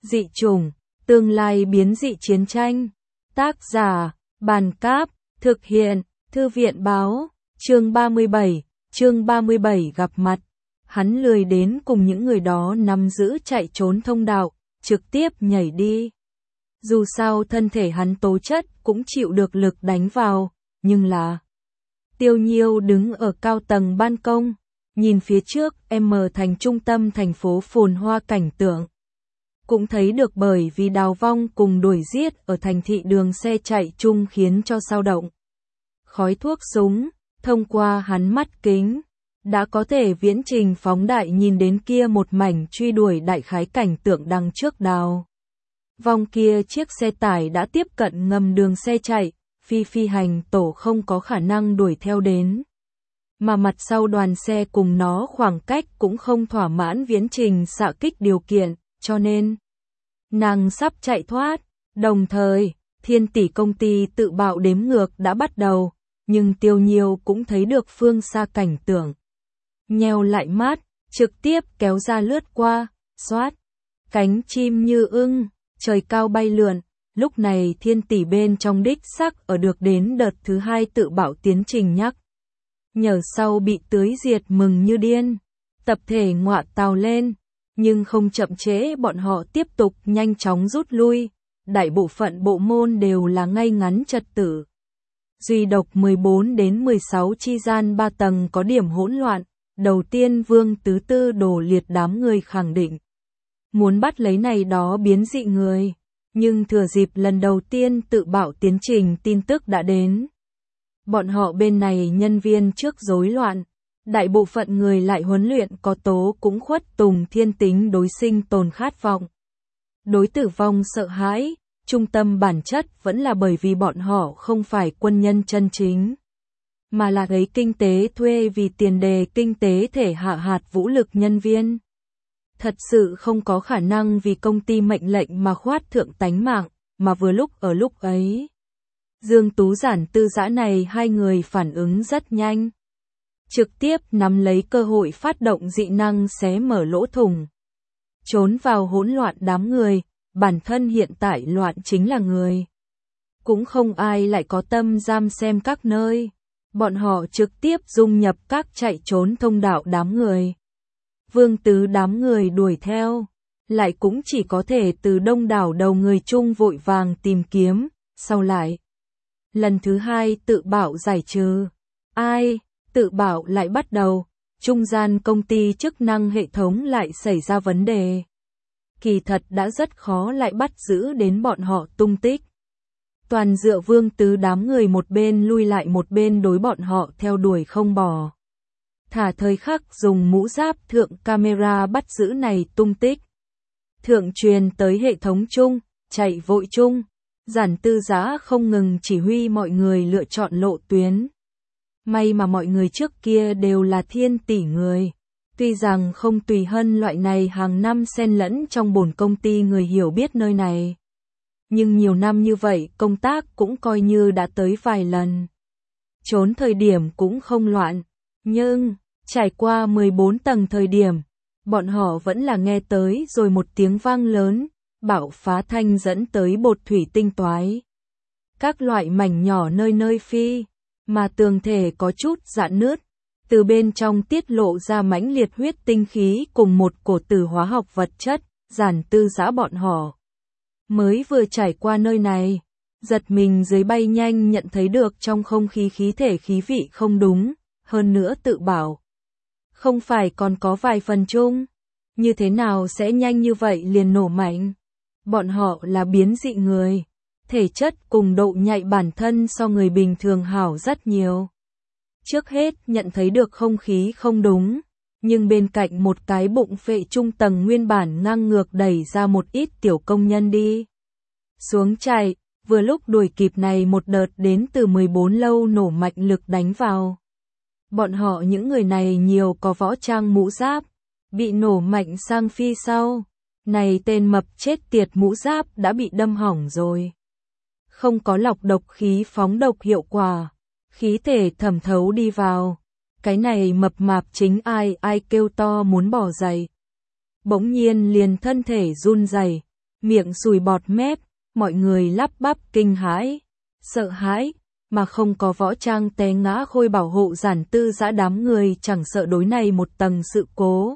Dị chủng, tương lai biến dị chiến tranh. Tác giả, Bàn Cáp, thực hiện, Thư viện Báo, chương 37 gặp mặt. Hắn lười đến cùng những người đó nắm giữ chạy trốn thông đạo, trực tiếp nhảy đi. Dù sao thân thể hắn tố chất cũng chịu được lực đánh vào, nhưng là... Tiêu Nhiêu đứng ở cao tầng ban công, nhìn phía trước thành trung tâm thành phố phồn hoa cảnh tượng. Cũng thấy được bởi vì đào vong cùng đuổi giết ở thành thị đường xe chạy chung khiến cho sao động. Khói thuốc súng, thông qua hắn mắt kính, đã có thể viễn trình phóng đại nhìn đến kia một mảnh truy đuổi đại khái cảnh tượng đằng trước đào. Vong kia chiếc xe tải đã tiếp cận ngầm đường xe chạy, phi hành tổ không có khả năng đuổi theo đến. Mà mặt sau đoàn xe cùng nó khoảng cách cũng không thỏa mãn viễn trình xạ kích điều kiện, cho nên nàng sắp chạy thoát. Đồng thời, Thiên tỷ công ty tự bạo đếm ngược đã bắt đầu, nhưng Tiêu Nhiêu cũng thấy được phương xa cảnh tượng. Nheo lại mắt, trực tiếp kéo ra lướt qua, xoát. Cánh chim như ưng, trời cao bay lượn. Lúc này Thiên tỷ bên trong đích sắc ở được đến đợt thứ 2 tự bạo tiến trình nhắc. Nhờ sau bị tưới diệt mừng như điên. Tập thể ngọa tàu lên, nhưng không chậm trễ bọn họ tiếp tục nhanh chóng rút lui. Đại bộ phận bộ môn đều là ngay ngắn trật tự. Duy độc 14 đến 16 chi gian 3 tầng có điểm hỗn loạn. Đầu tiên Vương Tứ Tư đổ liệt đám người khẳng định. Muốn bắt lấy này đó biến dị người. Nhưng thừa dịp lần đầu tiên tự bạo tiến trình tin tức đã đến. Bọn họ bên này nhân viên trước rối loạn. Đại bộ phận người lại huấn luyện có tố cũng khuất tùng thiên tính đối sinh tồn khát vọng. Đối tử vong sợ hãi, trung tâm bản chất vẫn là bởi vì bọn họ không phải quân nhân chân chính. Mà là lấy kinh tế thuê vì tiền đề kinh tế thể hạ hạt vũ lực nhân viên. Thật sự không có khả năng vì công ty mệnh lệnh mà khoát thượng tánh mạng, mà vừa lúc ở lúc ấy. Dương Tú Giản Tư Dã này hai người phản ứng rất nhanh. Trực tiếp nắm lấy cơ hội phát động dị năng xé mở lỗ thủng. Trốn vào hỗn loạn đám người, bản thân hiện tại loạn chính là người. Cũng không ai lại có tâm giam xem các nơi. Bọn họ trực tiếp dung nhập các chạy trốn thông đạo đám người. Vương Tứ đám người đuổi theo, lại cũng chỉ có thể từ đông đảo đầu người chung vội vàng tìm kiếm, sau lại. Lần thứ 2 tự bạo giải trừ. Ai, tự bạo lại bắt đầu, trung gian công ty chức năng hệ thống lại xảy ra vấn đề. Kỳ thật đã rất khó lại bắt giữ đến bọn họ tung tích. Toàn dựa Vương Tứ đám người một bên lui lại một bên đối bọn họ theo đuổi không bỏ. Thả thời khắc dùng mũ giáp thượng camera bắt giữ này tung tích. Thượng truyền tới hệ thống chung, chạy vội chung. Giản Tư Dã không ngừng chỉ huy mọi người lựa chọn lộ tuyến. May mà mọi người trước kia đều là thiên tỷ người. Tuy rằng không tùy hân loại này hàng năm xen lẫn trong bổn công ty người hiểu biết nơi này. Nhưng nhiều năm như vậy công tác cũng coi như đã tới vài lần. Trốn thời điểm cũng không loạn. Nhưng, trải qua 14 tầng thời điểm, bọn họ vẫn là nghe tới rồi một tiếng vang lớn, bạo phá thanh dẫn tới bột thủy tinh toái. Các loại mảnh nhỏ nơi nơi phi, mà tường thể có chút rạn nứt, từ bên trong tiết lộ ra mãnh liệt huyết tinh khí cùng một cổ tử hóa học vật chất, Giản Tư Dã bọn họ. Mới vừa trải qua nơi này, giật mình dưới bay nhanh nhận thấy được trong không khí khí thể khí vị không đúng, hơn nữa tự bảo. Không phải còn có vài phần chung, như thế nào sẽ nhanh như vậy liền nổ mạnh. Bọn họ là biến dị người, thể chất cùng độ nhạy bản thân so người bình thường hảo rất nhiều. Trước hết nhận thấy được không khí không đúng, nhưng bên cạnh một cái bụng phệ trung tầng nguyên bản ngang ngược đẩy ra một ít tiểu công nhân đi. Xuống chạy, vừa lúc đuổi kịp này một đợt đến từ 14 lâu nổ mạnh lực đánh vào. Bọn họ những người này nhiều có võ trang mũ giáp, bị nổ mạnh sang phi sau. Này tên mập chết tiệt mũ giáp đã bị đâm hỏng rồi. Không có lọc độc khí phóng độc hiệu quả, khí thể thẩm thấu đi vào. Cái này mập mạp chính ai kêu to muốn bỏ dậy. Bỗng nhiên liền thân thể run rẩy, miệng sùi bọt mép, mọi người lắp bắp kinh hãi, sợ hãi, mà không có võ trang té ngã Khôi bảo hộ Giản Tư Dã đám người chẳng sợ đối này một tầng sự cố.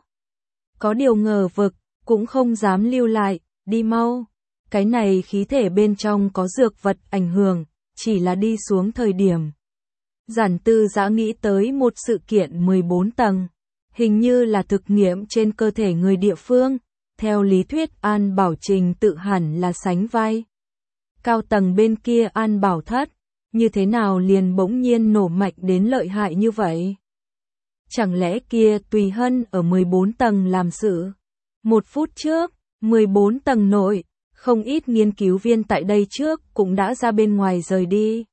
Có điều ngờ vực, cũng không dám lưu lại, đi mau. Cái này khí thể bên trong có dược vật ảnh hưởng, chỉ là đi xuống thời điểm. Giản Tư Dã nghĩ tới một sự kiện 14 tầng, hình như là thực nghiệm trên cơ thể người địa phương, theo lý thuyết An Bảo Trình tự hẳn là sánh vai. Cao tầng bên kia An Bảo Thất, như thế nào liền bỗng nhiên nổ mạnh đến lợi hại như vậy? Chẳng lẽ kia Tùy Hân ở 14 tầng làm sự? Một phút trước, 14 tầng nội, không ít nghiên cứu viên tại đây trước cũng đã ra bên ngoài rời đi.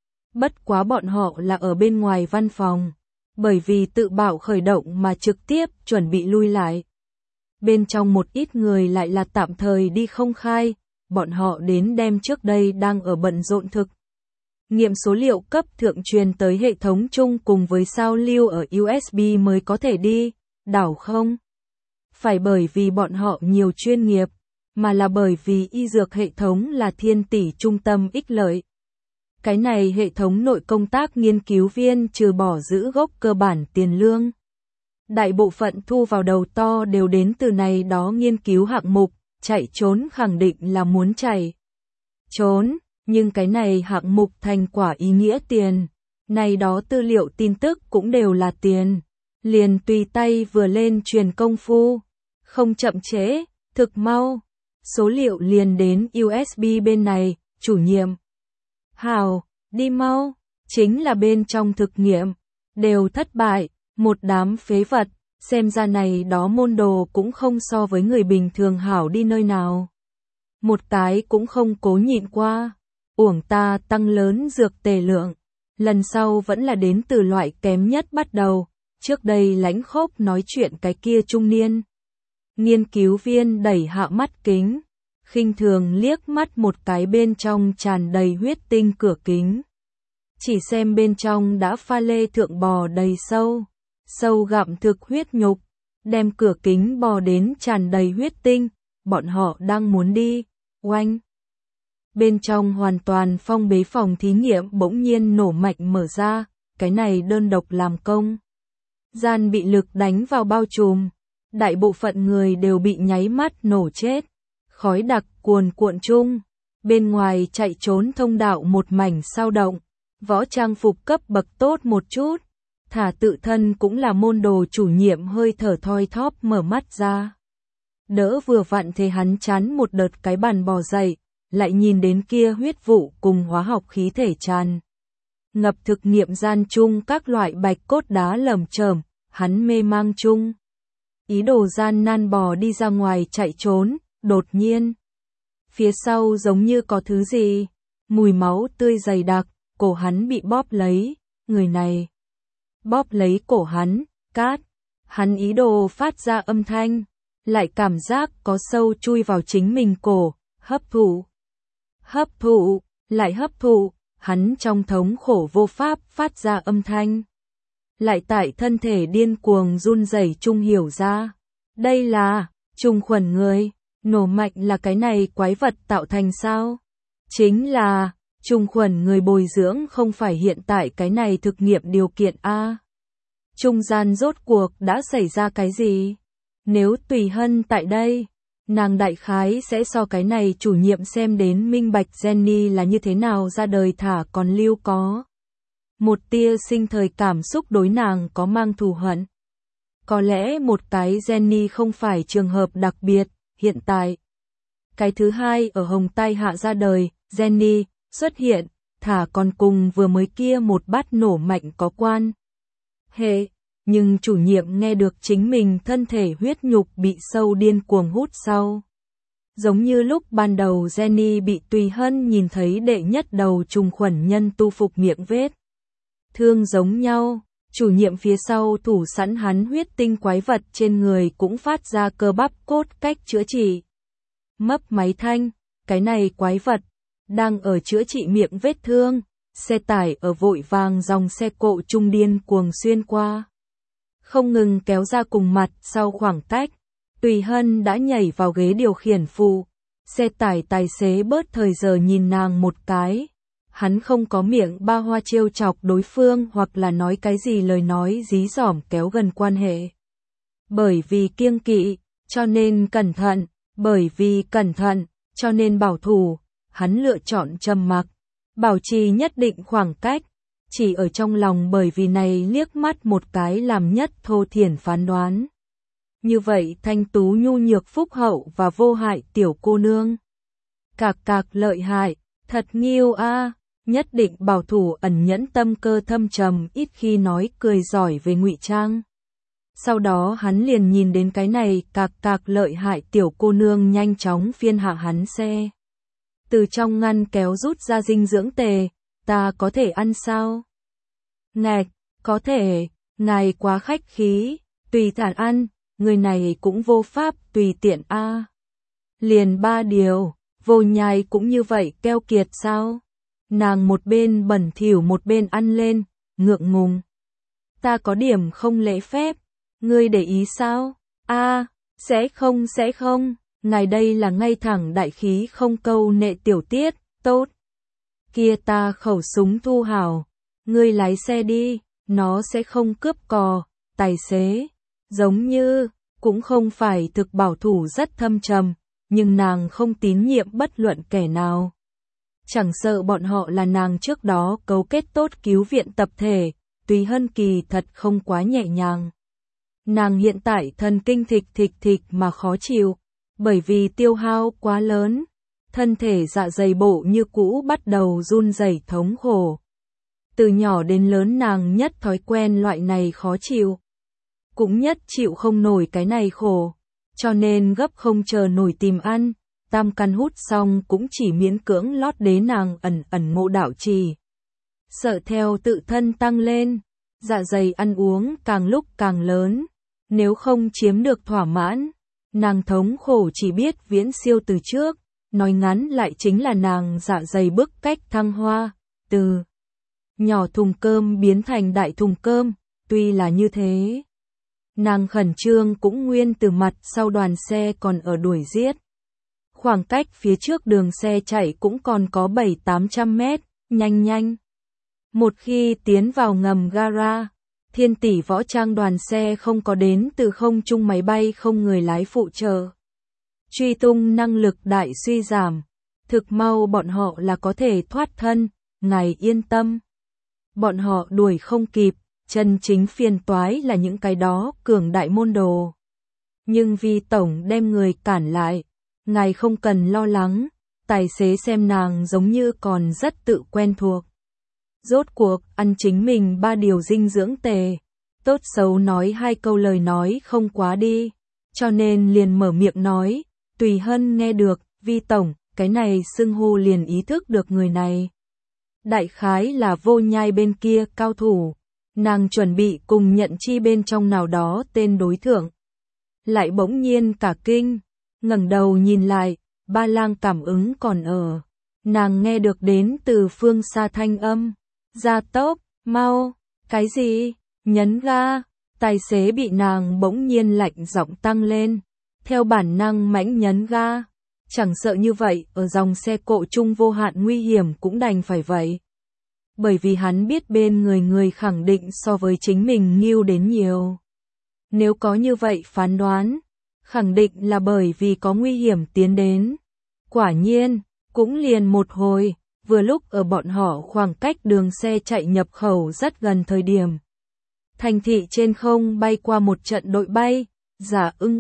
Bất quá bọn họ là ở bên ngoài văn phòng, bởi vì tự bảo khởi động mà trực tiếp chuẩn bị lui lại. Bên trong một ít người lại là tạm thời đi không khai, bọn họ đến đem trước đây đang ở bận rộn thực nghiệm số liệu cấp thượng truyền tới hệ thống chung cùng với sao lưu ở USB mới có thể đi, đảo không? Phải bởi vì bọn họ nhiều chuyên nghiệp, mà là bởi vì y dược hệ thống là thiên tỷ trung tâm ích lợi. Cái này hệ thống nội công tác nghiên cứu viên trừ bỏ giữ gốc cơ bản tiền lương. Đại bộ phận thu vào đầu to đều đến từ này đó nghiên cứu hạng mục, chạy trốn khẳng định là muốn chạy trốn, nhưng cái này hạng mục thành quả ý nghĩa tiền. Này đó tư liệu tin tức cũng đều là tiền. Liền tùy tay vừa lên truyền công phu. Không chậm trễ, thực mau. Số liệu liền đến USB bên này, chủ nhiệm. Hào, đi mau, chính là bên trong thực nghiệm. Đều thất bại, một đám phế vật, xem ra này đó môn đồ cũng không so với người bình thường hảo đi nơi nào. Một cái cũng không cố nhịn qua. Uổng ta tăng lớn dược tề lượng, lần sau vẫn là đến từ loại kém nhất bắt đầu, trước đây Lãnh Khốc nói chuyện cái kia trung niên. Nghiên cứu viên đẩy hạ mắt kính, khinh thường liếc mắt một cái bên trong tràn đầy huyết tinh cửa kính. Chỉ xem bên trong đã pha lê thượng bò đầy sâu, sâu gặm thực huyết nhục, đem cửa kính bò đến tràn đầy huyết tinh, bọn họ đang muốn đi, oanh. Bên trong hoàn toàn phong bế phòng thí nghiệm bỗng nhiên nổ mạnh mở ra, cái này đơn độc làm công. Gian bị lực đánh vào bao trùm, đại bộ phận người đều bị nháy mắt nổ chết. Khói đặc cuồn cuộn chung, bên ngoài chạy trốn thông đạo một mảnh sao động, võ trang phục cấp bậc tốt một chút, thả tự thân cũng là môn đồ chủ nhiệm hơi thở thoi thóp mở mắt ra. Đỡ vừa vặn thế hắn chán một đợt cái bàn bò dậy. Lại nhìn đến kia huyết vụ cùng hóa học khí thể tràn. Ngập thực nghiệm gian chung các loại bạch cốt đá lởm chởm, hắn mê mang chung. Ý đồ gian nan bò đi ra ngoài chạy trốn, đột nhiên. Phía sau giống như có thứ gì, mùi máu tươi dày đặc, cổ hắn bị bóp lấy, người này. Bóp lấy cổ hắn, cát, hắn ý đồ phát ra âm thanh, lại cảm giác có sâu chui vào chính mình cổ, hấp thụ. Hấp thụ, lại hấp thụ, hắn trong thống khổ vô pháp phát ra âm thanh. Lại tại thân thể điên cuồng run rẩy chung hiểu ra. Đây là, trùng khuẩn người, nổ mạnh là cái này quái vật tạo thành sao? Chính là, trùng khuẩn người bồi dưỡng không phải hiện tại cái này thực nghiệm điều kiện A. Trung gian rốt cuộc đã xảy ra cái gì? Nếu Tùy Hân tại đây, nàng đại khái sẽ so cái này chủ nhiệm xem đến minh bạch Jenny là như thế nào ra đời thả còn lưu có. Một tia sinh thời cảm xúc đối nàng có mang thù hận. Có lẽ một cái Jenny không phải trường hợp đặc biệt, hiện tại. Cái thứ hai ở Hồng Tai Hạ ra đời, Jenny, xuất hiện, thả còn cùng vừa mới kia một bát nổ mạnh có quan. Hệ, nhưng chủ nhiệm nghe được chính mình thân thể huyết nhục bị sâu điên cuồng hút sau. Giống như lúc ban đầu Jenny bị Tùy Hân nhìn thấy đệ nhất đầu trùng khuẩn nhân tu phục miệng vết. Thương giống nhau, chủ nhiệm phía sau thủ sẵn hắn huyết tinh quái vật trên người cũng phát ra cơ bắp cốt cách chữa trị. Mấp máy thanh, cái này quái vật, đang ở chữa trị miệng vết thương, xe tải ở vội vàng dòng xe cộ trung điên cuồng xuyên qua. Không ngừng kéo ra cùng mặt sau khoảng cách, Tùy Hân đã nhảy vào ghế điều khiển phụ, Xe tải tài xế bớt thời giờ nhìn nàng một cái. Hắn không có miệng ba hoa trêu chọc đối phương hoặc là nói cái gì lời nói dí dỏm kéo gần quan hệ. Bởi vì kiêng kỵ, cho nên cẩn thận, bởi vì cẩn thận, cho nên bảo thủ, hắn lựa chọn trầm mặc, bảo trì nhất định khoảng cách, chỉ ở trong lòng bởi vì này liếc mắt một cái làm nhất thô thiển phán đoán. Như vậy thanh tú nhu nhược phúc hậu và vô hại tiểu cô nương. Cạc cạc lợi hại, thật nghiêu a, nhất định bảo thủ ẩn nhẫn tâm cơ thâm trầm ít khi nói cười giỏi về ngụy trang. Sau đó hắn liền nhìn đến cái này cạc cạc lợi hại tiểu cô nương nhanh chóng phiên hạ hắn xe. Từ trong ngăn kéo rút ra dinh dưỡng tề, ta có thể ăn sao? Ngạch, có thể, ngài quá khách khí, tùy thản ăn, người này cũng vô pháp tùy tiện a. Liền 3 điều, vô nhai cũng như vậy keo kiệt sao? Nàng một bên bẩn thỉu một bên ăn lên, ngượng ngùng. Ta có điểm không lễ phép, ngươi để ý sao? A, sẽ không, ngài đây là ngay thẳng đại khí không câu nệ tiểu tiết, tốt. Kia ta khẩu súng thu hảo, ngươi lái xe đi, nó sẽ không cướp cò, tài xế. Giống như, cũng không phải thực bảo thủ rất thâm trầm, nhưng nàng không tín nhiệm bất luận kẻ nào. Chẳng sợ bọn họ là nàng trước đó cấu kết tốt cứu viện tập thể, Tùy Hân kỳ thật không quá nhẹ nhàng. Nàng hiện tại thần kinh thịch mà khó chịu, bởi vì tiêu hao quá lớn, thân thể dạ dày bộ như cũ bắt đầu run rẩy thống khổ. Từ nhỏ đến lớn nàng nhất thói quen loại này khó chịu, cũng nhất chịu không nổi cái này khổ, cho nên gấp không chờ nổi tìm ăn, tam căn hút xong cũng chỉ miễn cưỡng lót đế nàng ẩn ngộ đạo trì. Sợ theo tự thân tăng lên, dạ dày ăn uống càng lúc càng lớn, nếu không chiếm được thỏa mãn, nàng thống khổ chỉ biết viễn siêu từ trước, nói ngắn lại chính là nàng dạ dày bức cách thăng hoa, từ nhỏ thùng cơm biến thành đại thùng cơm, tuy là như thế. Nàng khẩn trương cũng nguyên từ mặt sau đoàn xe còn ở đuổi giết. Khoảng cách phía trước đường xe chạy cũng còn có 700-800 mét, nhanh. Một khi tiến vào ngầm gara, Thiên tỷ võ trang đoàn xe không có đến từ không trung máy bay không người lái phụ trợ. Truy tung năng lực đại suy giảm, thực mau bọn họ là có thể thoát thân, ngài yên tâm. Bọn họ đuổi không kịp, chân chính phiền toái là những cái đó cường đại môn đồ. Nhưng vì tổng đem người cản lại, ngài không cần lo lắng, tài xế xem nàng giống như còn rất tự quen thuộc. Rốt cuộc, ăn chính mình 3 điều dinh dưỡng tề, tốt xấu nói 2 câu lời nói không quá đi, cho nên liền mở miệng nói, Tùy Hân nghe được, Vi tổng, cái này xưng hô liền ý thức được người này. Đại khái là vô nhai bên kia cao thủ, nàng chuẩn bị cùng nhận chi bên trong nào đó tên đối thượng. Lại bỗng nhiên cả kinh, ngẩng đầu nhìn lại, Ba Lang cảm ứng còn ở. Nàng nghe được đến từ phương xa thanh âm. Gia tốc, mau, cái gì? Nhấn ga, tài xế bị nàng bỗng nhiên lạnh giọng tăng lên. Theo bản năng mãnh nhấn ga. Chẳng sợ như vậy, ở dòng xe cộ chung vô hạn nguy hiểm cũng đành phải vậy. Bởi vì hắn biết bên người khẳng định so với chính mình nghiêu đến nhiều. Nếu có như vậy phán đoán, khẳng định là bởi vì có nguy hiểm tiến đến. Quả nhiên, cũng liền một hồi, vừa lúc ở bọn họ khoảng cách đường xe chạy nhập khẩu rất gần thời điểm. Thành thị trên không bay qua một trận đội bay, giả ưng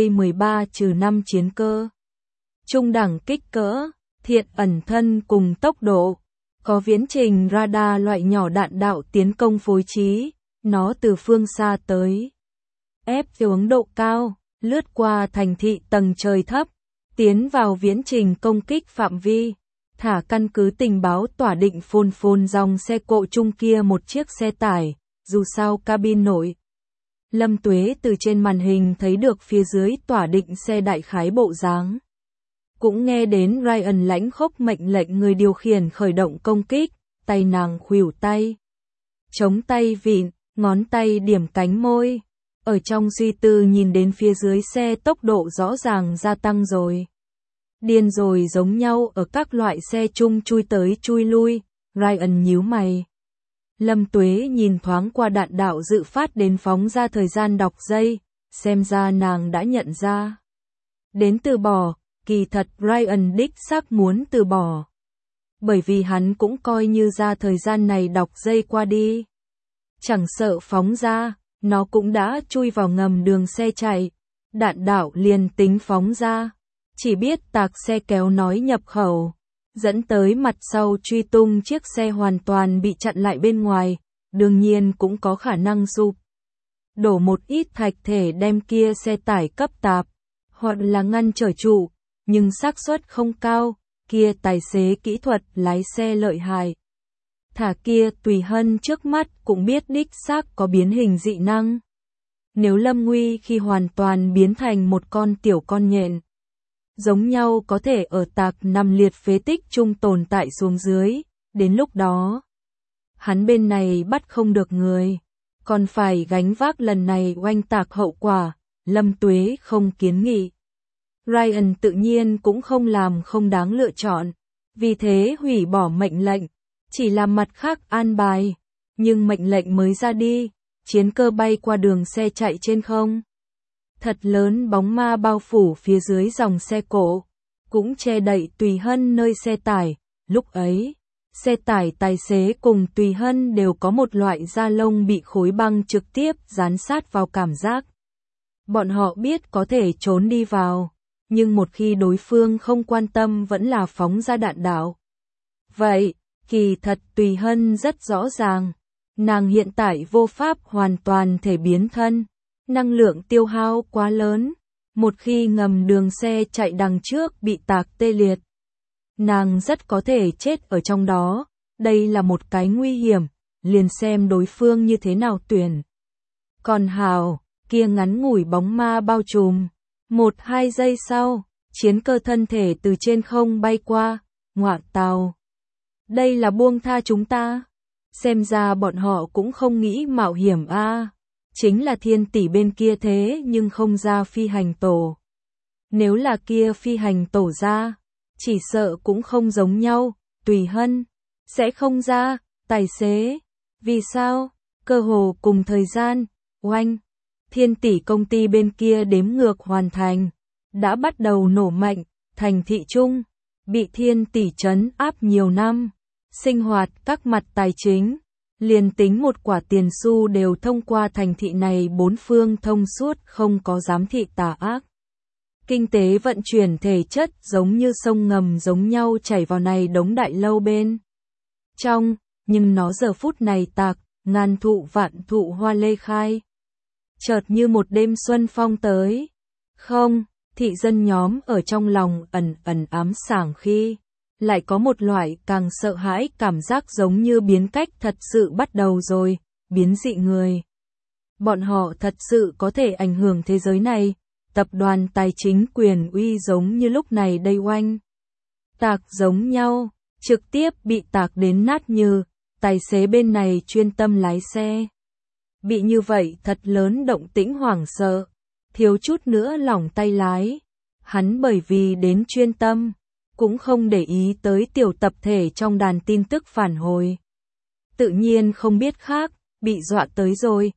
YK-13-5 chiến cơ. Trung đẳng kích cỡ, thiện ẩn thân cùng tốc độ, có viễn trình radar loại nhỏ đạn đạo tiến công phối trí, nó từ phương xa tới. Ép xuống độ cao, lướt qua thành thị tầng trời thấp, tiến vào viễn trình công kích phạm vi, thả căn cứ tình báo tỏa định phồn dòng xe cộ chung kia một chiếc xe tải, dù sao cabin nội. Lâm Tuế từ trên màn hình thấy được phía dưới tỏa định xe đại khái bộ dáng. Cũng nghe đến Ryan lãnh khốc mệnh lệnh người điều khiển khởi động công kích, tay nàng khuỷu tay. Chống tay vịn, ngón tay điểm cánh môi. Ở trong suy tư nhìn đến phía dưới xe tốc độ rõ ràng gia tăng rồi. Điên rồi giống nhau ở các loại xe chung chui tới chui lui, Ryan nhíu mày. Lâm Tuế nhìn thoáng qua đạn đạo dự phát đến phóng ra thời gian đọc giây, xem ra nàng đã nhận ra. Đến từ bỏ, kỳ thật Ryan đích xác muốn từ bỏ. Bởi vì hắn cũng coi như ra thời gian này đọc giây qua đi. Chẳng sợ phóng ra, nó cũng đã chui vào ngầm đường xe chạy. Đạn đạo liền tính phóng ra, chỉ biết tạc xe kéo nói nhập khẩu, dẫn tới mặt sau truy tung chiếc xe hoàn toàn bị chặn lại bên ngoài, đương nhiên cũng có khả năng sụp đổ một ít thạch thể đem kia xe tải cấp tạp, hoặc là ngăn trở trụ, nhưng xác suất không cao, kia tài xế kỹ thuật lái xe lợi hại. Thả kia Tùy Hân trước mắt cũng biết đích xác có biến hình dị năng. Nếu Lâm Nguy khi hoàn toàn biến thành một con tiểu con nhện, giống nhau có thể ở tạc nằm liệt phế tích chung tồn tại xuống dưới, đến lúc đó, hắn bên này bắt không được người, còn phải gánh vác lần này oanh tạc hậu quả, Lâm Tuế không kiến nghị. Ryan tự nhiên cũng không làm không đáng lựa chọn, vì thế hủy bỏ mệnh lệnh, chỉ làm mặt khác an bài, nhưng mệnh lệnh mới ra đi, chiến cơ bay qua đường xe chạy trên không. Thật lớn bóng ma bao phủ phía dưới dòng xe cộ, cũng che đậy Tùy Hân nơi xe tải, lúc ấy, xe tải tài xế cùng Tùy Hân đều có một loại da lông bị khối băng trực tiếp dán sát vào cảm giác. Bọn họ biết có thể trốn đi vào, nhưng một khi đối phương không quan tâm vẫn là phóng ra đạn đạo. Vậy, kỳ thật Tùy Hân rất rõ ràng, nàng hiện tại vô pháp hoàn toàn thể biến thân, năng lượng tiêu hao quá lớn, một khi ngầm đường xe chạy đằng trước bị tạc tê liệt, nàng rất có thể chết ở trong đó, đây là một cái nguy hiểm, liền xem đối phương như thế nào tuyển. Còn hào, kia ngắn ngủi bóng ma bao trùm, 1-2 giây sau, chiến cơ thân thể từ trên không bay qua, ngoạ tào. Đây là buông tha chúng ta, xem ra bọn họ cũng không nghĩ mạo hiểm a. Chính là Thiên Tỷ bên kia thế nhưng không ra phi hành tổ. Nếu là kia phi hành tổ ra, chỉ sợ cũng không giống nhau, Tùy Hân sẽ không ra, tài xế. Vì sao? Cơ hồ cùng thời gian, oanh, Thiên Tỷ công ty bên kia đếm ngược hoàn thành, đã bắt đầu nổ mạnh, thành thị trung, bị Thiên Tỷ trấn áp nhiều năm, sinh hoạt các mặt tài chính. Liền tính một quả tiền xu đều thông qua thành thị này bốn phương thông suốt không có giám thị tà ác. Kinh tế vận chuyển thể chất giống như sông ngầm giống nhau chảy vào này đống đại lâu bên trong, nhưng nó giờ phút này tạc, ngàn thụ vạn thụ hoa lê khai. Chợt như một đêm xuân phong tới. Không, thị dân nhóm ở trong lòng ẩn ẩn ám sảng khi lại có một loại càng sợ hãi cảm giác giống như biến cách thật sự bắt đầu rồi, biến dị người. Bọn họ thật sự có thể ảnh hưởng thế giới này, tập đoàn tài chính quyền uy giống như lúc này đây oanh. Tạc giống nhau, trực tiếp bị tạc đến nát như, tài xế bên này chuyên tâm lái xe. Bị như vậy thật lớn động tĩnh hoảng sợ, thiếu chút nữa lỏng tay lái. Hắn bởi vì đến chuyên tâm, cũng không để ý tới tiểu tập thể trong đàn tin tức phản hồi. Tự nhiên không biết khác, bị dọa tới rồi,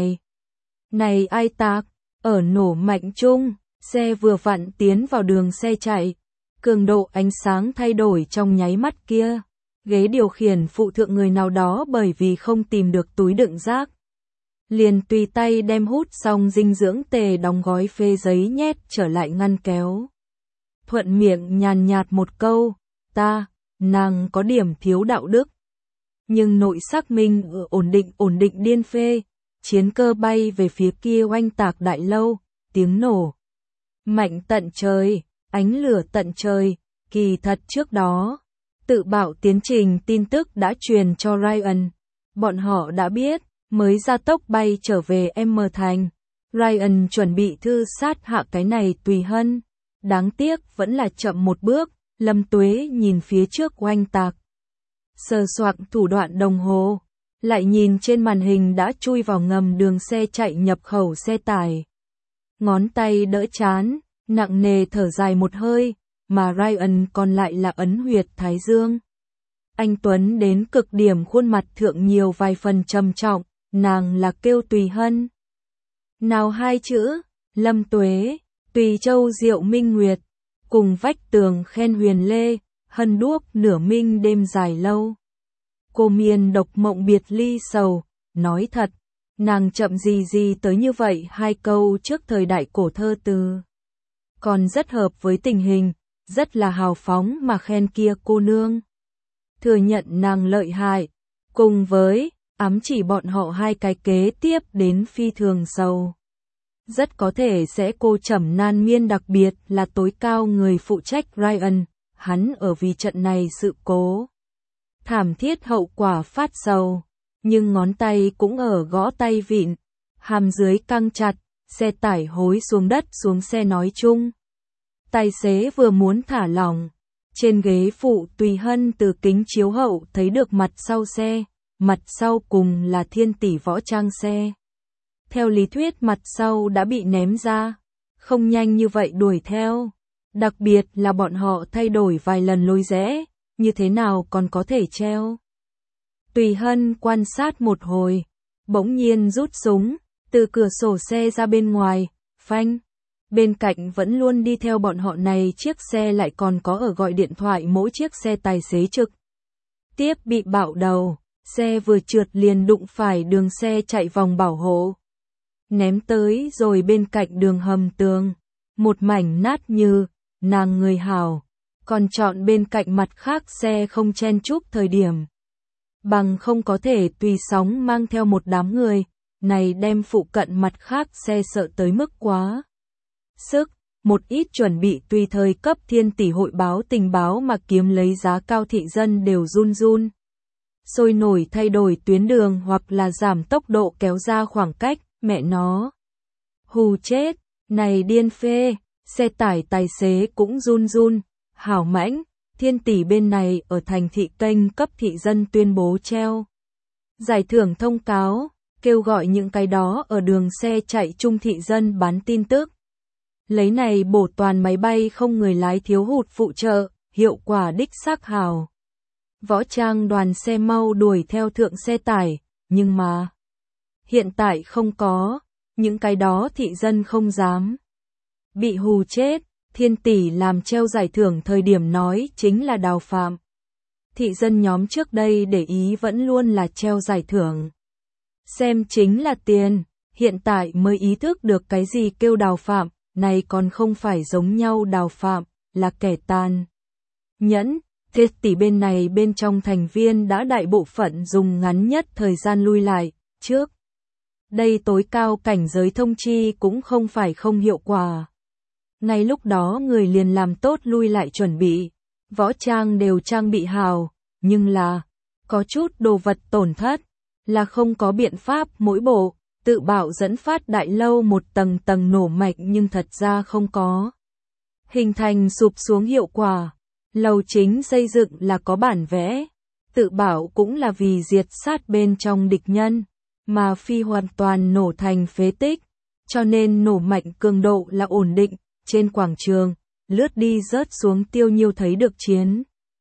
này ai tạc, ở nổ mạnh chung, xe vừa vặn tiến vào đường xe chạy, cường độ ánh sáng thay đổi trong nháy mắt kia, ghế điều khiển phụ thượng người nào đó bởi vì không tìm được túi đựng rác. Liền tùy tay đem hút xong dinh dưỡng tề đóng gói phê giấy nhét trở lại ngăn kéo. Thuận miệng nhàn nhạt một câu, nàng có điểm thiếu đạo đức. Nhưng nội xác minh ổn định điên phê, chiến cơ bay về phía kia oanh tạc đại lâu, tiếng nổ mạnh tận trời, ánh lửa tận trời, kỳ thật trước đó, tự bảo tiến trình tin tức đã truyền cho Ryan, bọn họ đã biết, mới ra tốc bay trở về M thành. Ryan chuẩn bị thư sát hạ cái này Tùy Hân. Đáng tiếc vẫn là chậm một bước, Lâm Tuế nhìn phía trước oanh tạc. Sờ soạng thủ đoạn đồng hồ, lại nhìn trên màn hình đã chui vào ngầm đường xe chạy nhập khẩu xe tải. Ngón tay đỡ chán, nặng nề thở dài một hơi, mà Ryan còn lại là ấn huyệt thái dương. Anh tuấn đến cực điểm, khuôn mặt thượng nhiều vài phần trầm trọng, nàng là kêu Tùy Hân. Nào hai chữ, Lâm Tuế, Tùy Châu Diệu Minh Nguyệt, cùng vách tường khen Huyền Lê, hân đuốc nửa minh đêm dài lâu. Cô miên độc mộng biệt ly sầu, nói thật, nàng chậm gì tới như vậy, hai câu trước thời đại cổ thơ từ. Còn rất hợp với tình hình, rất là hào phóng mà khen kia cô nương. Thừa nhận nàng lợi hại, cùng với ám chỉ bọn họ hai cái kế tiếp đến phi thường sầu. Rất có thể sẽ cô trầm nan miên, đặc biệt là tối cao người phụ trách Ryan, hắn ở vì trận này sự cố thảm thiết hậu quả phát sầu, nhưng ngón tay cũng ở gõ tay vịn, hàm dưới căng chặt, xe tải hối xuống đất, xuống xe nói chung. Tài xế vừa muốn thả lỏng, trên ghế phụ Tùy Hân từ kính chiếu hậu thấy được mặt sau xe, mặt sau cùng là Thiên Tỷ võ trang xe. Theo lý thuyết mặt sau đã bị ném ra, không nhanh như vậy đuổi theo, đặc biệt là bọn họ thay đổi vài lần lối rẽ, như thế nào còn có thể treo. Tùy Hân quan sát một hồi, bỗng nhiên rút súng, từ cửa sổ xe ra bên ngoài, phanh. Bên cạnh vẫn luôn đi theo bọn họ này chiếc xe lại còn có ở gọi điện thoại, mỗi chiếc xe tài xế trực tiếp bị bạo đầu, xe vừa trượt liền đụng phải đường xe chạy vòng bảo hộ. Ném tới rồi bên cạnh đường hầm tường, một mảnh nát như, nàng người hảo, còn chọn bên cạnh mặt khác xe không chen chúc thời điểm. Bằng không có thể tùy sóng mang theo một đám người, này đem phụ cận mặt khác xe sợ tới mức quá sức, một ít chuẩn bị tùy thời cấp Thiên Tỷ hội báo tình báo mà kiếm lấy giá cao thị dân đều run run. Sôi nổi thay đổi tuyến đường hoặc là giảm tốc độ kéo ra khoảng cách, mẹ nó. Hù chết, này điên phê, xe tải tài xế cũng run run, hảo mãnh, Thiên Tỷ bên này ở thành thị kênh cấp thị dân tuyên bố treo giải thưởng thông cáo, kêu gọi những cái đó ở đường xe chạy chung thị dân bán tin tức. Lấy này bổ toàn máy bay không người lái thiếu hụt phụ trợ, hiệu quả đích xác hào. Võ trang đoàn xe mau đuổi theo thượng xe tải, nhưng mà hiện tại không có, những cái đó thị dân không dám. Bị hù chết, Thiên Tỷ làm treo giải thưởng thời điểm nói chính là đào phạm. Thị dân nhóm trước đây để ý vẫn luôn là treo giải thưởng. Xem chính là tiền, hiện tại mới ý thức được cái gì kêu đào phạm. Này còn không phải giống nhau, đào phạm là kẻ tàn nhẫn. Thiên Tỷ bên này bên trong thành viên đã đại bộ phận dùng ngắn nhất thời gian lui lại, trước đây tối cao cảnh giới thông chi cũng không phải không hiệu quả. Ngay lúc đó người liền làm tốt lui lại chuẩn bị, võ trang đều trang bị hào, nhưng là có chút đồ vật tổn thất, là không có biện pháp, mỗi bộ tự bạo dẫn phát đại lâu một tầng tầng nổ mạnh nhưng thật ra không có hình thành sụp xuống hiệu quả. Lầu chính xây dựng là có bản vẽ, tự bảo cũng là vì diệt sát bên trong địch nhân, mà phi hoàn toàn nổ thành phế tích, cho nên nổ mạnh cường độ là ổn định, trên quảng trường, lướt đi rớt xuống tiêu nhiêu thấy được chiến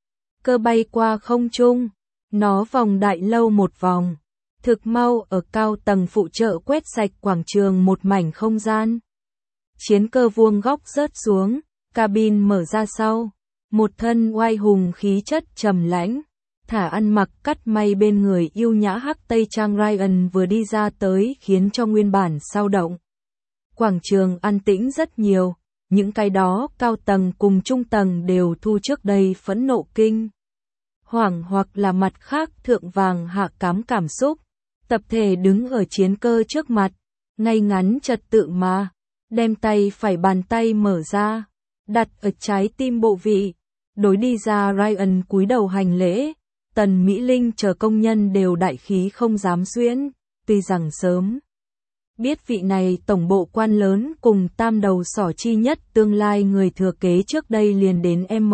cơ bay qua không trung, nó vòng đại lâu một vòng. Thực mau ở cao tầng phụ trợ quét sạch quảng trường một mảnh không gian. Chiến cơ vuông góc rớt xuống, cabin mở ra sau. Một thân oai hùng khí chất trầm lãnh, thả ăn mặc cắt may bên người yêu nhã hắc tây trang Ryan vừa đi ra tới khiến cho nguyên bản sao động. Quảng trường an tĩnh rất nhiều, những cái đó cao tầng cùng trung tầng đều thu trước đây phẫn nộ kinh hoảng hoặc là mặt khác thượng vàng hạ cám cảm xúc. Tập thể đứng ở chiến cơ trước mặt, ngay ngắn trật tự mà, đem tay phải bàn tay mở ra, đặt ở trái tim bộ vị, đối đi ra Ryan cúi đầu hành lễ, Tần Mỹ Linh chờ công nhân đều đại khí không dám xuyễn, tuy rằng sớm biết vị này tổng bộ quan lớn cùng tam đầu sỏ chi nhất tương lai người thừa kế trước đây liền đến M.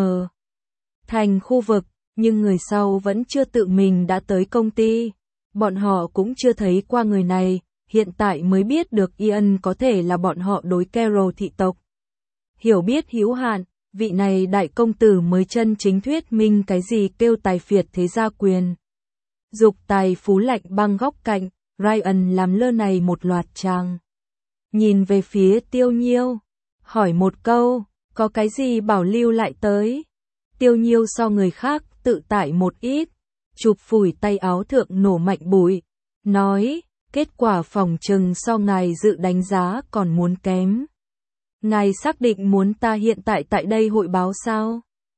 Thành khu vực, nhưng người sau vẫn chưa tự mình đã tới công ty. Bọn họ cũng chưa thấy qua người này, hiện tại mới biết được Ian có thể là bọn họ đối Carol thị tộc. Hiểu biết hữu hạn, vị này đại công tử mới chân chính thuyết minh cái gì kêu tài phiệt thế gia quyền. Dục tài phú lạnh băng góc cạnh, Ryan làm lơ này một loạt trang. Nhìn về phía Tiêu Nhiêu, hỏi một câu, có cái gì bảo lưu lại tới? Tiêu Nhiêu so người khác tự tại một ít, chụp phủi tay áo thượng nổ mạnh bụi, nói, kết quả phòng trừng so ngài dự đánh giá còn muốn kém. Ngài xác định muốn ta hiện tại tại đây hội báo sao?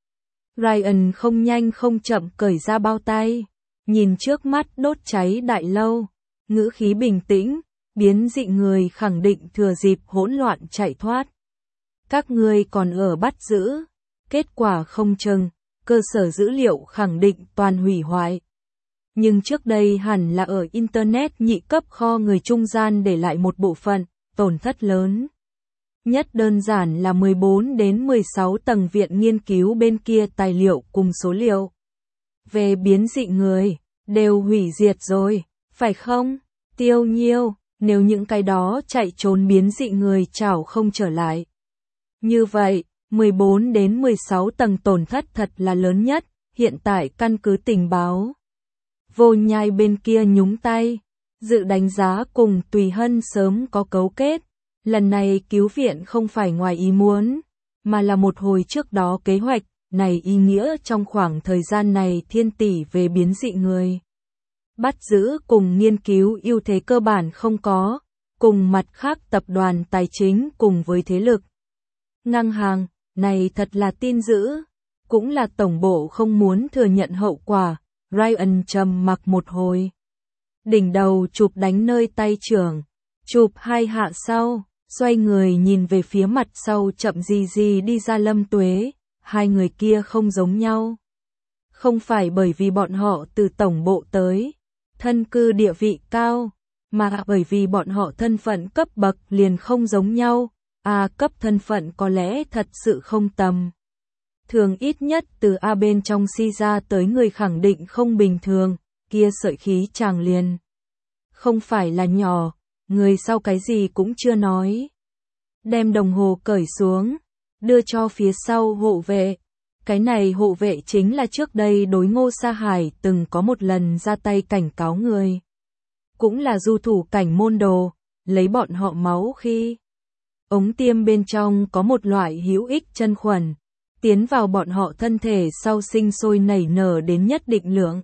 Ryan không nhanh không chậm cởi ra bao tay, nhìn trước mắt đốt cháy đại lâu, ngữ khí bình tĩnh, biến dị người khẳng định thừa dịp hỗn loạn chạy thoát. Các ngươi còn ở bắt giữ, kết quả không chừng, cơ sở dữ liệu khẳng định toàn hủy hoại. Nhưng trước đây hẳn là ở Internet nhị cấp kho người trung gian để lại một bộ phận, tổn thất lớn. Nhất đơn giản là 14 đến 16 tầng viện nghiên cứu bên kia tài liệu cùng số liệu. Về biến dị người, đều hủy diệt rồi, phải không? Tiêu Nhiêu, nếu những cái đó chạy trốn biến dị người chảo không trở lại. Như vậy, 14 đến 16 tầng tổn thất thật là lớn nhất, hiện tại căn cứ tình báo. Vô Nhai bên kia nhúng tay, dự đánh giá cùng Tùy Hân sớm có cấu kết, lần này cứu viện không phải ngoài ý muốn, mà là một hồi trước đó kế hoạch, này ý nghĩa trong khoảng thời gian này thiên tỷ về biến dị người. Bắt giữ cùng nghiên cứu ưu thế cơ bản không có, cùng mặt khác tập đoàn tài chính cùng với thế lực. Ngang hàng, này thật là tin dữ, cũng là tổng bộ không muốn thừa nhận hậu quả, Ryan trầm mặc một hồi. Đỉnh đầu chụp đánh nơi tay trưởng, chụp hai hạ sau, xoay người nhìn về phía mặt sau chậm gì đi ra Lâm Tuế, hai người kia không giống nhau. Không phải bởi vì bọn họ từ tổng bộ tới, thân cư địa vị cao, mà bởi vì bọn họ thân phận cấp bậc liền không giống nhau, A cấp thân phận có lẽ thật sự không tầm. Thường ít nhất từ A bên trong si ra tới người khẳng định không bình thường, kia sợi khí chàng liền. Không phải là nhỏ, người sau cái gì cũng chưa nói. Đem đồng hồ cởi xuống, đưa cho phía sau hộ vệ. Cái này hộ vệ chính là trước đây đối Ngô Sa Hải từng có một lần ra tay cảnh cáo người. Cũng là du thủ cảnh môn đồ, lấy bọn họ máu khi ống tiêm bên trong có một loại hữu ích chân khuẩn, tiến vào bọn họ thân thể sau sinh sôi nảy nở đến nhất định lượng.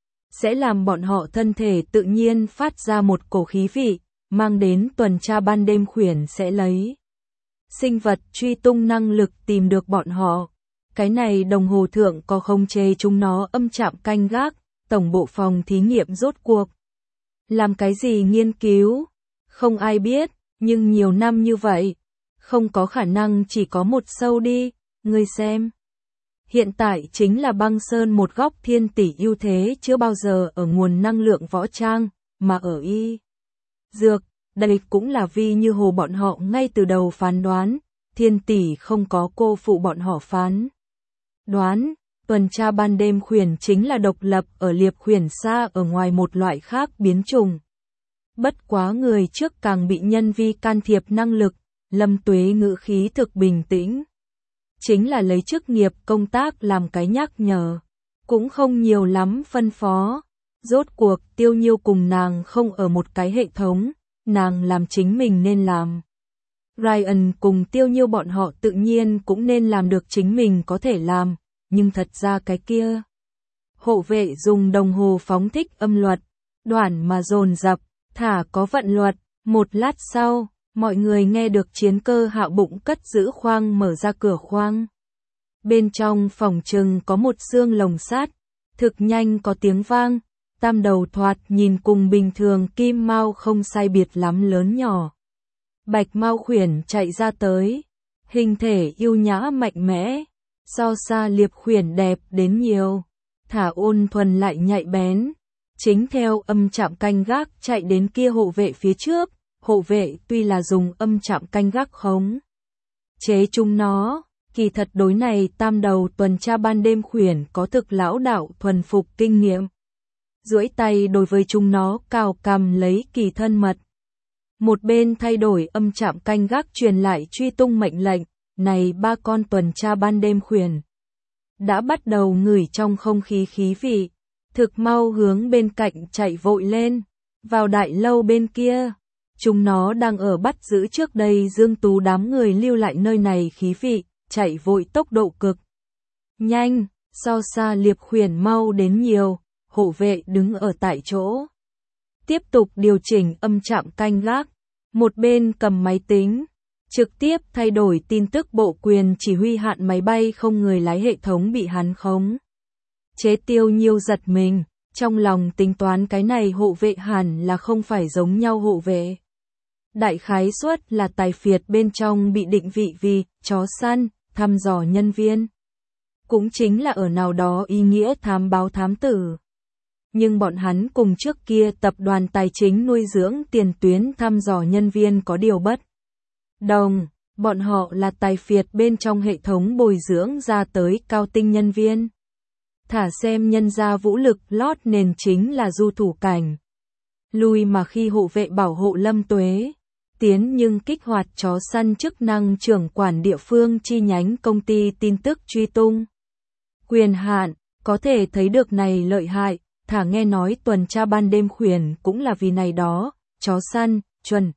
Sẽ làm bọn họ thân thể tự nhiên phát ra một cổ khí vị, mang đến tuần tra ban đêm khuyển sẽ lấy. Sinh vật truy tung năng lực tìm được bọn họ. Cái này đồng hồ thượng có không chê chúng nó âm chạm canh gác, tổng bộ phòng thí nghiệm rốt cuộc. Làm cái gì nghiên cứu? Không ai biết, nhưng nhiều năm như vậy, không có khả năng chỉ có một sâu đi, ngươi xem. Hiện tại chính là băng sơn một góc thiên tỷ ưu thế chưa bao giờ ở nguồn năng lượng võ trang, mà ở y. Dược, đây cũng là vì như hồ bọn họ ngay từ đầu phán đoán, thiên tỷ không có cô phụ bọn họ phán. Đoán, tuần tra ban đêm khuyển chính là độc lập ở liệp khuyển xa ở ngoài một loại khác biến chủng. Bất quá người trước càng bị nhân vi can thiệp năng lực, Lâm Tuế ngữ khí thực bình tĩnh. Chính là lấy chức nghiệp công tác làm cái nhắc nhở, cũng không nhiều lắm phân phó. Rốt cuộc Tiêu Nhiêu cùng nàng không ở một cái hệ thống, nàng làm chính mình nên làm. Ryan cùng Tiêu Nhiêu bọn họ tự nhiên cũng nên làm được chính mình có thể làm, nhưng thật ra cái kia. Hộ vệ dùng đồng hồ phóng thích âm luật, đoản mà dồn dập, thả có vận luật, một lát sau, mọi người nghe được chiến cơ Hạo bụng cất giữ khoang mở ra cửa khoang. Bên trong phòng trừng có một xương lồng sắt, thực nhanh có tiếng vang, tam đầu thoạt nhìn cùng bình thường kim mao không sai biệt lắm lớn nhỏ. Bạch mao khuyển chạy ra tới, hình thể yêu nhã mạnh mẽ, so xa liệp khuyển đẹp đến nhiều, thả ôn thuần lại nhạy bén. Chính theo âm chạm canh gác chạy đến kia hộ vệ phía trước, hộ vệ tuy là dùng âm chạm canh gác khống chế chúng nó, kỳ thật đối này tam đầu tuần tra ban đêm khuyển có thực lão đạo thuần phục kinh nghiệm. Duỗi tay đối với chúng nó cào cằm lấy kỳ thân mật. Một bên thay đổi âm chạm canh gác truyền lại truy tung mệnh lệnh, này ba con tuần tra ban đêm khuyển đã bắt đầu ngửi trong không khí khí vị, thực mau hướng bên cạnh chạy vội lên, vào đại lâu bên kia. Chúng nó đang ở bắt giữ trước đây Dương Tú đám người lưu lại nơi này khí vị, chạy vội tốc độ cực nhanh, so xa liệp khuyển mau đến nhiều, hộ vệ đứng ở tại chỗ. Tiếp tục điều chỉnh âm trạm canh gác, một bên cầm máy tính, trực tiếp thay đổi tin tức bộ quyền chỉ huy hạn máy bay không người lái hệ thống bị hắn khống chế. Tiêu Nhiêu giật mình, trong lòng tính toán cái này hộ vệ hẳn là không phải giống nhau hộ vệ. Đại khái suất là tài phiệt bên trong bị định vị vì chó săn, thăm dò nhân viên. Cũng chính là ở nào đó ý nghĩa thám báo thám tử. Nhưng bọn hắn cùng trước kia tập đoàn tài chính nuôi dưỡng tiền tuyến thăm dò nhân viên có điều bất đồng, bọn họ là tài phiệt bên trong hệ thống bồi dưỡng ra tới cao tinh nhân viên. Thả xem nhân gia vũ lực lót nền chính là du thủ cảnh. Lui mà khi hộ vệ bảo hộ Lâm Tuế, tiến nhưng kích hoạt chó săn chức năng trưởng quản địa phương chi nhánh công ty tin tức truy tung. Quyền hạn, có thể thấy được này lợi hại, thả nghe nói tuần tra ban đêm khuyển cũng là vì này đó, chó săn, chuẩn.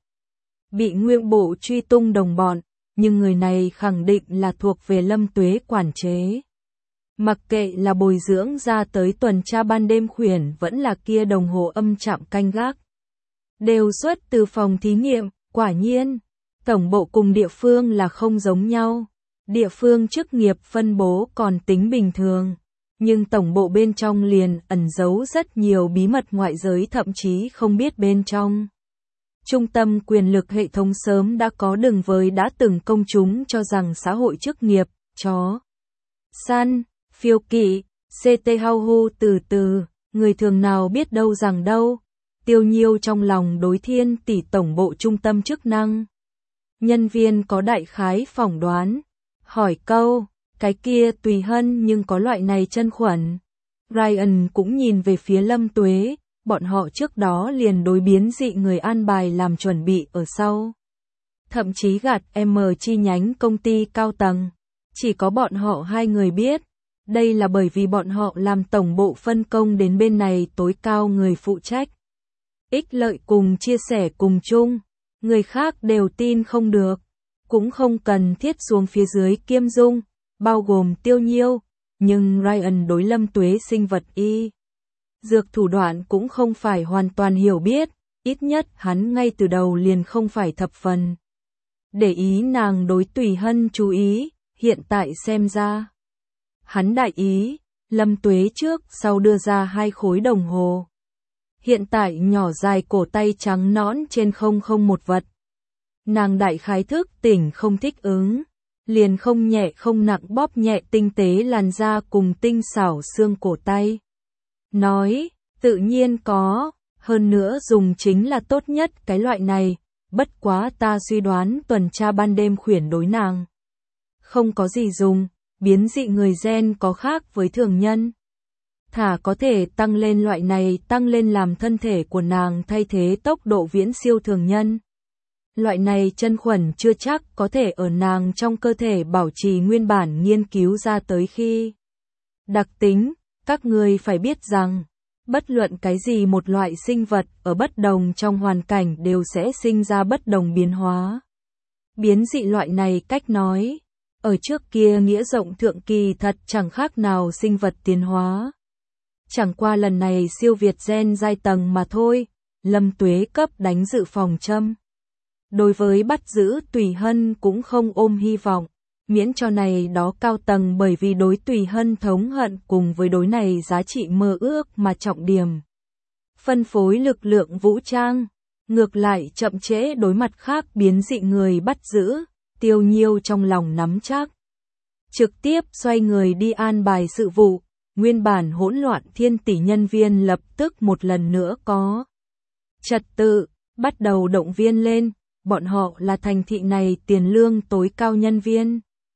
Bị nguyên bộ truy tung đồng bọn, nhưng người này khẳng định là thuộc về Lâm Tuế quản chế. Mặc kệ là bồi dưỡng ra tới tuần tra ban đêm khuyển vẫn là kia đồng hồ âm trạm canh gác. Đều xuất từ phòng thí nghiệm, quả nhiên, tổng bộ cùng địa phương là không giống nhau. Địa phương chức nghiệp phân bố còn tính bình thường, nhưng tổng bộ bên trong liền ẩn giấu rất nhiều bí mật ngoại giới thậm chí không biết bên trong. Trung tâm quyền lực hệ thống sớm đã có đường với đã từng công chúng cho rằng xã hội chức nghiệp, chó săn, phiêu kỵ, CT hao hu từ từ, người thường nào biết đâu rằng đâu. Tiêu Nhiêu trong lòng đối Thiên tỷ tổng bộ trung tâm chức năng. Nhân viên có đại khái phỏng đoán, hỏi câu, cái kia Tùy Hân nhưng có loại này chân khuẩn. Ryan cũng nhìn về phía Lâm Tuế, bọn họ trước đó liền đối biến dị người an bài làm chuẩn bị ở sau. Thậm chí gạt chi nhánh công ty cao tầng, chỉ có bọn họ hai người biết. Đây là bởi vì bọn họ làm tổng bộ phân công đến bên này tối cao người phụ trách. Ích lợi cùng chia sẻ cùng chung, người khác đều tin không được, cũng không cần thiết xuống phía dưới kiêm dung, bao gồm Tiêu Nhiêu, nhưng Ryan đối Lâm Tuế sinh vật y dược thủ đoạn cũng không phải hoàn toàn hiểu biết, ít nhất hắn ngay từ đầu liền không phải thập phần để ý nàng đối Tùy Hân chú ý, hiện tại xem ra. Hắn đại ý, Lâm Tuế trước sau đưa ra 2 khối đồng hồ. Hiện tại nhỏ dài cổ tay trắng nõn trên 001 vật. Nàng đại khái thức tỉnh không thích ứng, liền không nhẹ không nặng bóp nhẹ tinh tế làn da cùng tinh xảo xương cổ tay. Nói, tự nhiên có, hơn nữa dùng chính là tốt nhất cái loại này, bất quá ta suy đoán tuần tra ban đêm khuyển đối nàng. Không có gì dùng, biến dị người gen có khác với thường nhân. Thả có thể tăng lên loại này tăng lên làm thân thể của nàng thay thế tốc độ viễn siêu thường nhân. Loại này chân khuẩn chưa chắc có thể ở nàng trong cơ thể bảo trì nguyên bản nghiên cứu ra tới khi. Đặc tính, các người phải biết rằng, bất luận cái gì một loại sinh vật ở bất đồng trong hoàn cảnh đều sẽ sinh ra bất đồng biến hóa. Biến dị loại này cách nói, ở trước kia nghĩa rộng thượng kỳ thật chẳng khác nào sinh vật tiến hóa. Chẳng qua lần này siêu việt gen giai tầng mà thôi, Lâm Tuế cấp đánh dự phòng châm. Đối với bắt giữ Tùy Hân cũng không ôm hy vọng, miễn cho này đó cao tầng bởi vì đối Tùy Hân thống hận cùng với đối này giá trị mơ ước mà trọng điểm. Phân phối lực lượng vũ trang, ngược lại chậm trễ đối mặt khác biến dị người bắt giữ, Tiêu Nhiêu trong lòng nắm chắc. Trực tiếp xoay người đi an bài sự vụ, nguyên bản hỗn loạn Thiên tỷ nhân viên lập tức một lần nữa có trật tự, bắt đầu động viên lên, bọn họ là thành thị này tiền lương tối cao nhân viên.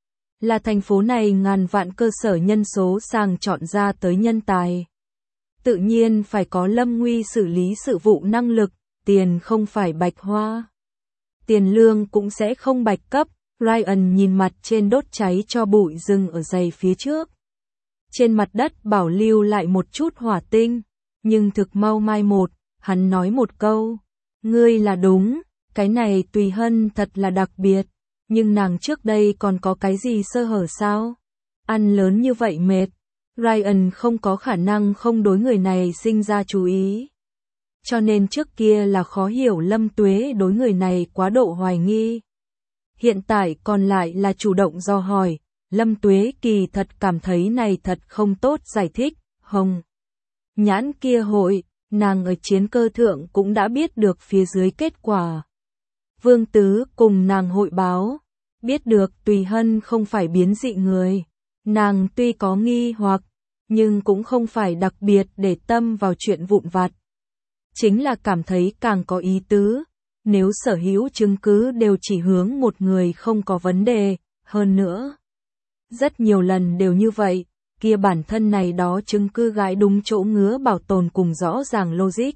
Là thành phố này ngàn vạn cơ sở nhân số sàng chọn ra tới nhân tài. Tự nhiên phải có Lâm Nguy xử lý sự vụ năng lực, tiền không phải bạch hoa. Tiền lương cũng sẽ không bạch cấp, Ryan nhìn mặt trên đốt cháy cho bụi rừng ở giày phía trước. Trên mặt đất bảo lưu lại một chút hỏa tinh, nhưng thực mau mai một, hắn nói một câu. Ngươi là đúng, cái này Tùy Hân thật là đặc biệt, nhưng nàng trước đây còn có cái gì sơ hở sao? Ăn lớn như vậy mệt, Ryan không có khả năng không đối người này sinh ra chú ý. Cho nên trước kia là khó hiểu Lâm Tuế đối người này quá độ hoài nghi. Hiện tại còn lại là chủ động do hỏi, Lâm Tuế kỳ thật cảm thấy này thật không tốt giải thích, hồng. Nhãn kia hội, nàng ở chiến cơ thượng cũng đã biết được phía dưới kết quả. Vương Tứ cùng nàng hội báo, biết được Tùy Hân không phải biến dị người. Nàng tuy có nghi hoặc, nhưng cũng không phải đặc biệt để tâm vào chuyện vụn vặt. Chính là cảm thấy càng có ý tứ, nếu sở hữu chứng cứ đều chỉ hướng một người không có vấn đề, hơn nữa. Rất nhiều lần đều như vậy, kia bản thân này đó chứng cứ gãi đúng chỗ ngứa bảo tồn cùng rõ ràng logic.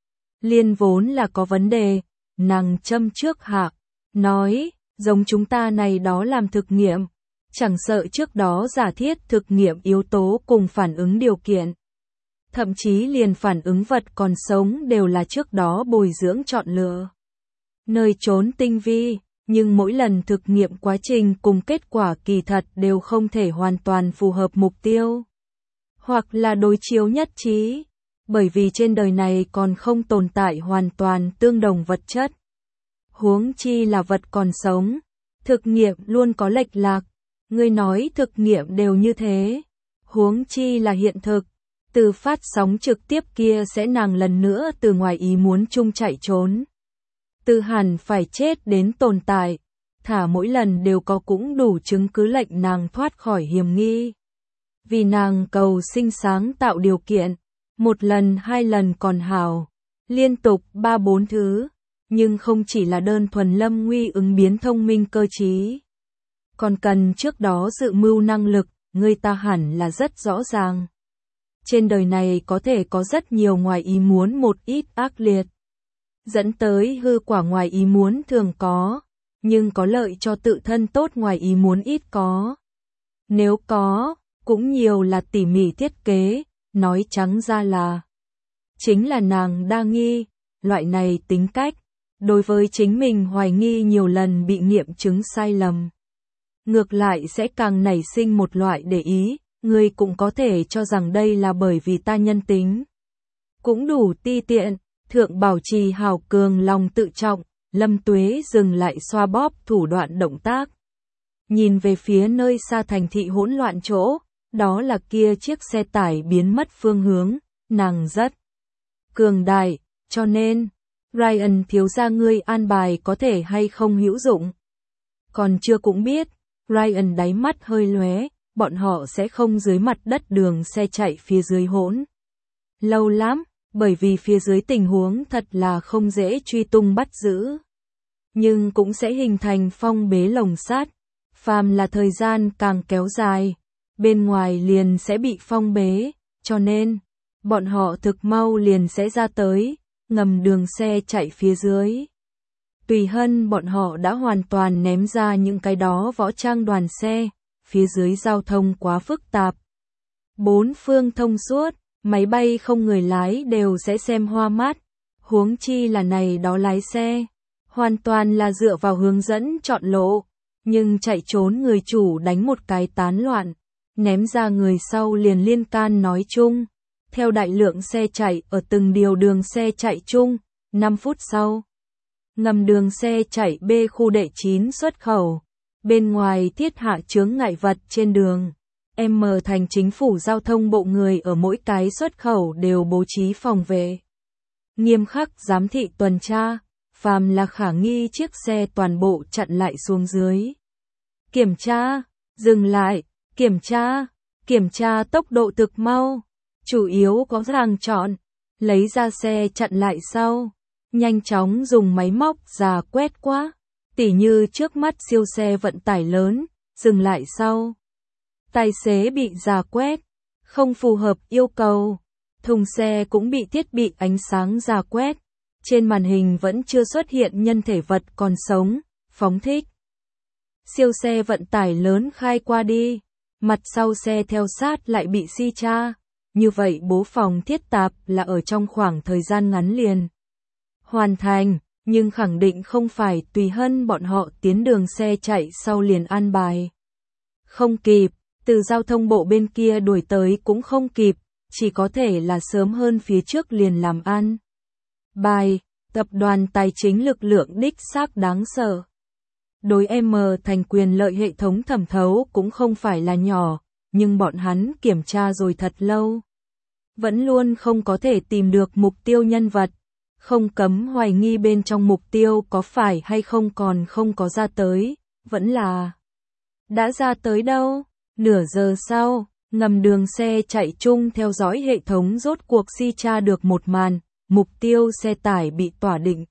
Liên vốn là có vấn đề, nàng châm trước hạ, nói, giống chúng ta này đó làm thực nghiệm, chẳng sợ trước đó giả thiết thực nghiệm yếu tố cùng phản ứng điều kiện. Thậm chí liền phản ứng vật còn sống đều là trước đó bồi dưỡng chọn lựa. Nơi trốn tinh vi, nhưng mỗi lần thực nghiệm quá trình cùng kết quả kỳ thật đều không thể hoàn toàn phù hợp mục tiêu. Hoặc là đối chiếu nhất trí, bởi vì trên đời này còn không tồn tại hoàn toàn tương đồng vật chất. Huống chi là vật còn sống, thực nghiệm luôn có lệch lạc, người nói thực nghiệm đều như thế. Huống chi là hiện thực, từ phát sóng trực tiếp kia sẽ nàng lần nữa từ ngoài ý muốn chung chạy trốn. Từ hẳn phải chết đến tồn tại, thả mỗi lần đều có cũng đủ chứng cứ lệnh nàng thoát khỏi hiểm nghi. Vì nàng cầu sinh sáng tạo điều kiện, một lần hai lần còn hảo, liên tục 3-4 thứ, nhưng không chỉ là đơn thuần Lâm Nguy ứng biến thông minh cơ trí. Còn cần trước đó dự mưu năng lực, người ta hẳn là rất rõ ràng. Trên đời này có thể có rất nhiều ngoài ý muốn một ít ác liệt. Dẫn tới hư quả ngoài ý muốn thường có, nhưng có lợi cho tự thân tốt ngoài ý muốn ít có. Nếu có, cũng nhiều là tỉ mỉ thiết kế, nói trắng ra là. Chính là nàng đa nghi, loại này tính cách, đối với chính mình hoài nghi nhiều lần bị nghiệm chứng sai lầm. Ngược lại sẽ càng nảy sinh một loại để ý, người cũng có thể cho rằng đây là bởi vì ta nhân tính. Cũng đủ ti tiện. Thượng bảo trì hào cường lòng tự trọng, Lâm Tuế dừng lại xoa bóp thủ đoạn động tác. Nhìn về phía nơi xa thành thị hỗn loạn chỗ, đó là kia chiếc xe tải biến mất phương hướng, nàng rất cường đại, cho nên, Ryan thiếu gia ngươi an bài có thể hay không hữu dụng. Còn chưa cũng biết, Ryan đáy mắt hơi lóe, bọn họ sẽ không dưới mặt đất đường xe chạy phía dưới hỗn. Lâu lắm. Bởi vì phía dưới tình huống thật là không dễ truy tung bắt giữ. Nhưng cũng sẽ hình thành phong bế lồng sắt. Phàm là thời gian càng kéo dài, bên ngoài liền sẽ bị phong bế, cho nên, bọn họ thực mau liền sẽ ra tới, ngầm đường xe chạy phía dưới. Tùy Hân bọn họ đã hoàn toàn ném ra những cái đó võ trang đoàn xe, phía dưới giao thông quá phức tạp. Bốn phương thông suốt. Máy bay không người lái đều sẽ xem hoa mắt, huống chi là này đó lái xe, hoàn toàn là dựa vào hướng dẫn chọn lộ, nhưng chạy trốn người chủ đánh một cái tán loạn, ném ra người sau liền liên can nói chung, theo đại lượng xe chạy ở từng điều đường xe chạy chung, 5 phút sau. Ngầm đường xe chạy B khu đệ 9 xuất khẩu, bên ngoài thiết hạ chướng ngại vật trên đường. Thành chính phủ giao thông bộ người ở mỗi cái xuất khẩu đều bố trí phòng vệ. Nghiêm khắc giám thị tuần tra, phàm là khả nghi chiếc xe toàn bộ chặn lại xuống dưới. Kiểm tra, dừng lại, kiểm tra tốc độ thực mau, chủ yếu có ràng chọn, lấy ra xe chặn lại sau, nhanh chóng dùng máy móc rà quét qua, tỉ như trước mắt siêu xe vận tải lớn, dừng lại sau. Tài xế bị rà quét, không phù hợp yêu cầu, thùng xe cũng bị thiết bị ánh sáng rà quét, trên màn hình vẫn chưa xuất hiện nhân thể vật còn sống, phóng thích. Siêu xe vận tải lớn khai qua đi, mặt sau xe theo sát lại bị si tra. Như vậy bố phòng thiết tạp là ở trong khoảng thời gian ngắn liền hoàn thành, nhưng khẳng định không phải tùy hân bọn họ tiến đường xe chạy sau liền an bài. Không kịp, từ giao thông bộ bên kia đuổi tới cũng không kịp, chỉ có thể là sớm hơn phía trước liền làm ăn. Bài, tập đoàn tài chính lực lượng đích xác đáng sợ. Đối M thành quyền lợi hệ thống thẩm thấu cũng không phải là nhỏ, nhưng bọn hắn kiểm tra rồi thật lâu. Vẫn luôn không có thể tìm được mục tiêu nhân vật, không cấm hoài nghi bên trong mục tiêu có phải hay không còn không có ra tới, vẫn là đã ra tới đâu. Nửa giờ sau, ngầm đường xe chạy chung theo dõi hệ thống rốt cuộc si tra được một màn, mục tiêu xe tải bị tỏa định.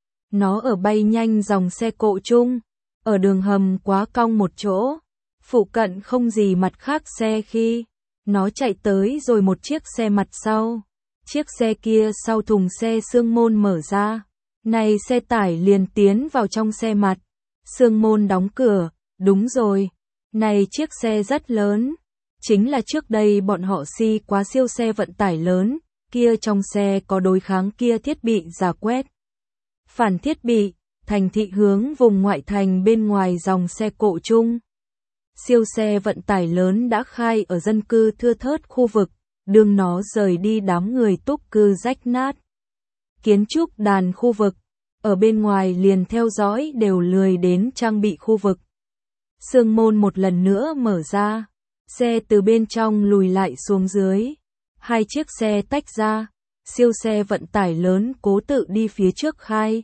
Nó ở bay nhanh dòng xe cộ chung, ở đường hầm quá cong một chỗ, phụ cận không gì mặt khác xe khi nó chạy tới rồi một chiếc xe mặt sau. Chiếc xe kia sau thùng xe xương môn mở ra, này xe tải liền tiến vào trong xe mặt. Xương môn đóng cửa, đúng rồi, này chiếc xe rất lớn, chính là trước đây bọn họ si quá siêu xe vận tải lớn, kia trong xe có đối kháng kia thiết bị giả quét. Phản thiết bị, thành thị hướng vùng ngoại thành bên ngoài dòng xe cộ chung. Siêu xe vận tải lớn đã khai ở dân cư thưa thớt khu vực, đường nó rời đi đám người túc cư rách nát. Kiến trúc đàn khu vực, ở bên ngoài liền theo dõi đều lười đến trang bị khu vực. Xương môn một lần nữa mở ra, xe từ bên trong lùi lại xuống dưới. Hai chiếc xe tách ra, siêu xe vận tải lớn cố tự đi phía trước khai.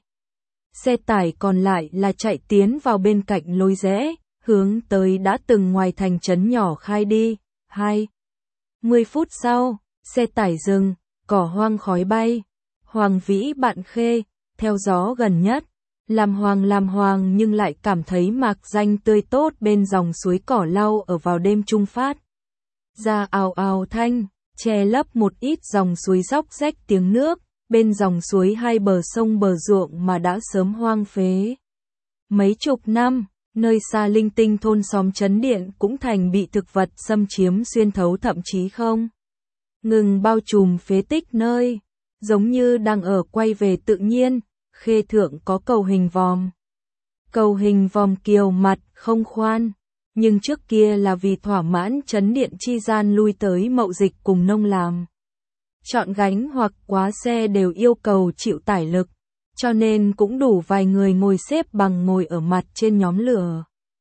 Xe tải còn lại là chạy tiến vào bên cạnh lối rẽ, hướng tới đã từng ngoài thành trấn nhỏ khai đi. 20 phút sau, xe tải dừng, cỏ hoang khói bay. Hoàng Vĩ Bạn Khê, theo gió gần nhất, làm hoàng nhưng lại cảm thấy mạc danh tươi tốt bên dòng suối cỏ lau ở vào đêm trung phát. Ra ào ào thanh, che lấp một ít dòng suối róc rách tiếng nước, bên dòng suối hai bờ sông bờ ruộng mà đã sớm hoang phế. Mấy chục năm, nơi xa linh tinh thôn xóm trấn điện cũng thành bị thực vật xâm chiếm xuyên thấu thậm chí không ngừng bao trùm phế tích nơi, giống như đang ở quay về tự nhiên. Khê thượng có cầu hình vòm. Cầu hình vòm kiều mặt không khoan, nhưng trước kia là vì thỏa mãn trấn điện chi gian lui tới mậu dịch cùng nông làm. Chọn gánh hoặc quá xe đều yêu cầu chịu tải lực, cho nên cũng đủ vài người ngồi xếp bằng ngồi ở mặt trên nhóm lửa.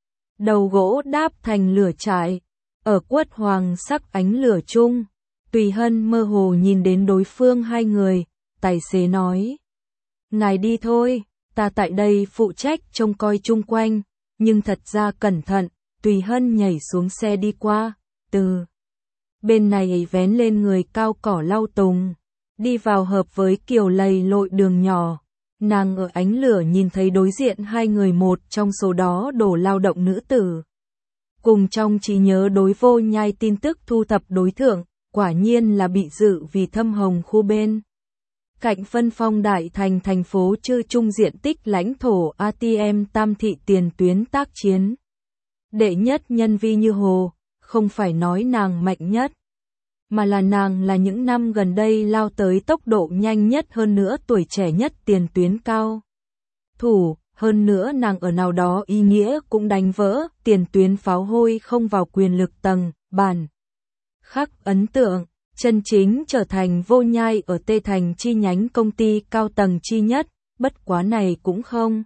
Đầu gỗ đáp thành lửa trại, ở quất hoàng sắc ánh lửa chung, Tùy Hân mơ hồ nhìn đến đối phương hai người, tài xế nói. Ngài đi thôi, ta tại đây phụ trách trông coi chung quanh, nhưng thật ra cẩn thận. Tùy Hân nhảy xuống xe đi qua, từ bên này vén lên người cao cỏ lau tùng, đi vào hợp với kiểu lầy lội đường nhỏ. Nàng ở ánh lửa nhìn thấy đối diện hai người, một trong số đó đổ lao động nữ tử. Cùng trong trí nhớ đối vô nhai tin tức thu thập đối tượng, quả nhiên là bị dự vì thâm hồng khu bên. Cạnh phân phong đại thành thành phố chư trung diện tích lãnh thổ ATM tam thị tiền tuyến tác chiến. Đệ nhất nhân vi như hồ, không phải nói nàng mạnh nhất, mà là nàng là những năm gần đây lao tới tốc độ nhanh nhất, hơn nữa tuổi trẻ nhất tiền tuyến cao thủ, hơn nữa nàng ở nào đó ý nghĩa cũng đánh vỡ tiền tuyến pháo hôi không vào quyền lực tầng, bản khắc ấn tượng, chân chính trở thành vô nhai ở Tê Thành chi nhánh công ty cao tầng chi nhất, bất quá này cũng không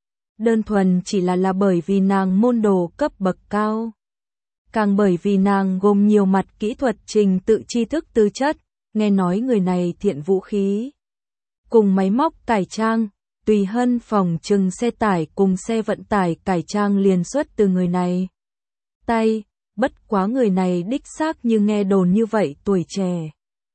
đơn thuần chỉ là bởi vì nàng môn đồ cấp bậc cao. Càng bởi vì nàng gồm nhiều mặt kỹ thuật trình tự tri thức tư chất, nghe nói người này thiện vũ khí. Cùng máy móc cải trang, Tùy Hân phòng trừng xe tải cùng xe vận tải cải trang liền xuất từ người này. Tay, bất quá người này đích xác như nghe đồn như vậy tuổi trẻ.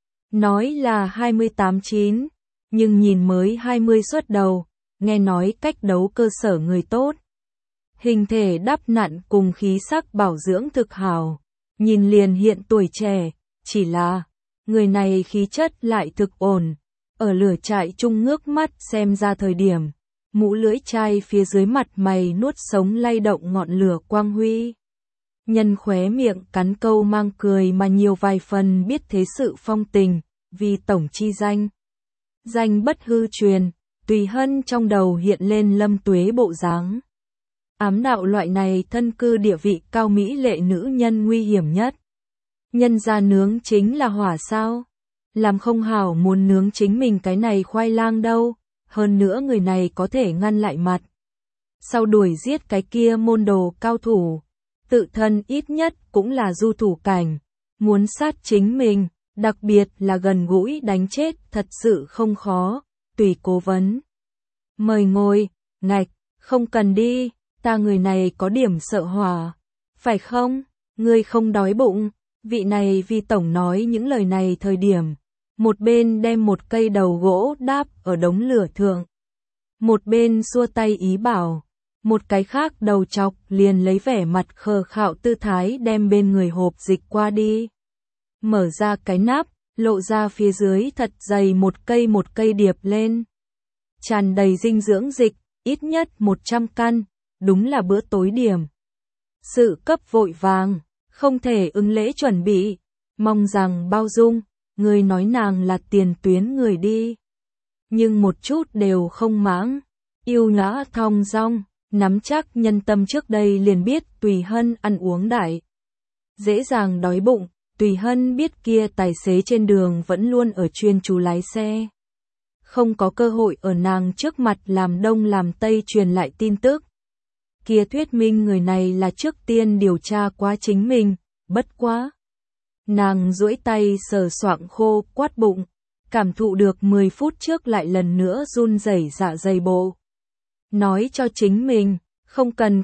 Nói là 28-9, nhưng nhìn mới 20 xuất đầu, nghe nói cách đấu cơ sở người tốt. Hình thể đắp nặn cùng khí sắc bảo dưỡng thực hảo, nhìn liền hiện tuổi trẻ, chỉ là người này khí chất lại thực ổn, ở lửa trại chung ngước mắt xem ra thời điểm, mũ lưỡi chai phía dưới mặt mày nuốt sống lay động ngọn lửa quang huy. Nhân khóe miệng cắn câu mang cười mà nhiều vài phần biết thế sự phong tình, vì tổng chi danh. Danh bất hư truyền, Tùy Hân trong đầu hiện lên Lâm Tuế bộ dáng. Ám đạo loại này thân cư địa vị cao mỹ lệ nữ nhân nguy hiểm nhất. Nhân ra nướng chính là hỏa sao? Làm không hảo muốn nướng chính mình cái này khoai lang đâu, hơn nữa người này có thể ngăn lại mặt. Sau đuổi giết cái kia môn đồ cao thủ, tự thân ít nhất cũng là du thủ cảnh, muốn sát chính mình, đặc biệt là gần gũi đánh chết thật sự không khó, Tùy cố vấn. Mời ngồi, ngạch, không cần đi, ta người này có điểm sợ hỏa, phải không, ngươi không đói bụng, vị này vì tổng nói những lời này thời điểm. Một bên đem một cây đầu gỗ đáp ở đống lửa thượng. Một bên xua tay ý bảo. Một cái khác đầu chọc liền lấy vẻ mặt khờ khạo tư thái đem bên người hộp dịch qua đi. Mở ra cái nắp, lộ ra phía dưới thật dày một cây điệp lên. Tràn đầy dinh dưỡng dịch, ít nhất 100 căn, đúng là bữa tối điểm. Sự cấp vội vàng, không thể ứng lễ chuẩn bị, mong rằng bao dung. Người nói nàng là tiền tuyến người đi. Nhưng một chút đều không mãng. Yêu nhã thong dong, nắm chắc nhân tâm trước đây liền biết Tùy Hân ăn uống đại. Dễ dàng đói bụng, Tùy Hân biết kia tài xế trên đường vẫn luôn ở chuyên chú lái xe. Không có cơ hội ở nàng trước mặt làm đông làm tây truyền lại tin tức. Kia thuyết minh người này là trước tiên điều tra quá chính mình, bất quá. Nàng duỗi tay sờ soạng khô quát bụng, cảm thụ được 10 phút trước lại lần nữa run rẩy dạ dày bộ. Nói cho chính mình, không cần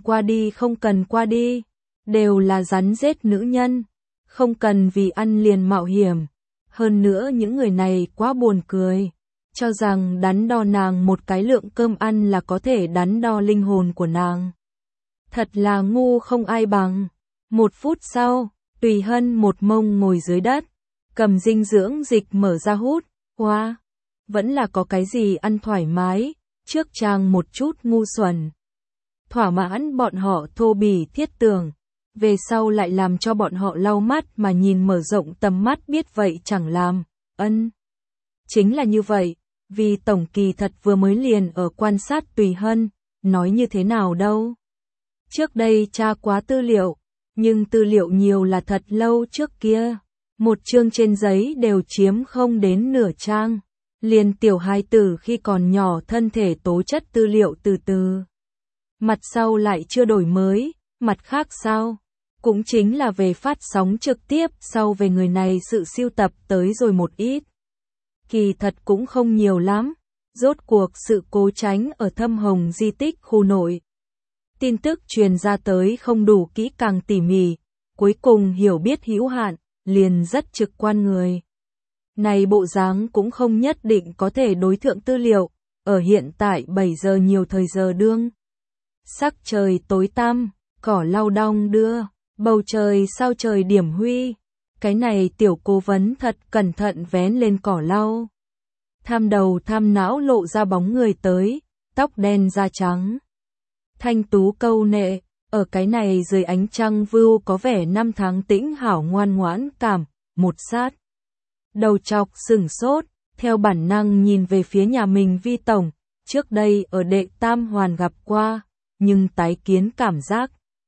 qua đi, đều là rắn rết nữ nhân, không cần vì ăn liền mạo hiểm. Hơn nữa những người này quá buồn cười, cho rằng đắn đo nàng một cái lượng cơm ăn là có thể đắn đo linh hồn của nàng. Thật là ngu không ai bằng. 1 phút sau, Tùy Hân một mông ngồi dưới đất, cầm dinh dưỡng dịch mở ra hút, hoa, vẫn là có cái gì ăn thoải mái, trước chàng một chút ngu xuẩn. Thỏa mãn bọn họ thô bỉ thiết tưởng, về sau lại làm cho bọn họ lau mắt mà nhìn mở rộng tầm mắt biết vậy chẳng làm, Chính là như vậy, vì tổng kỳ thật vừa mới liền ở quan sát Tùy Hân, nói như thế nào đâu. Trước đây tra quá tư liệu. Nhưng tư liệu nhiều là thật lâu trước kia, một chương trên giấy đều chiếm không đến nửa trang, liền tiểu hài tử khi còn nhỏ thân thể tố chất tư liệu từ từ. Mặt sau lại chưa đổi mới, mặt khác sao? Cũng chính là về phát sóng trực tiếp sau về người này sự siêu tập tới rồi một ít. Kỳ thật cũng không nhiều lắm, rốt cuộc sự cố tránh ở Thâm Hồng di tích khu nội. Tin tức truyền ra tới không đủ kỹ càng tỉ mỉ, cuối cùng hiểu biết hữu hạn, liền rất trực quan người. Này bộ dáng cũng không nhất định có thể đối thượng tư liệu, ở hiện tại 7 giờ nhiều thời giờ đương. Sắc trời tối tăm, cỏ lau đong đưa, bầu trời sao trời điểm huy, cái này tiểu cố vấn thật cẩn thận vén lên cỏ lau. Tham đầu tham não lộ ra bóng người tới, tóc đen da trắng. Thanh tú câu nệ, ở cái này dưới ánh trăng vưu có vẻ năm tháng tĩnh hảo ngoan ngoãn cảm, một sát. Đầu chọc sửng sốt, theo bản năng nhìn về phía nhà mình Vi tổng, trước đây ở đệ tam hoàn gặp qua, nhưng tái kiến cảm giác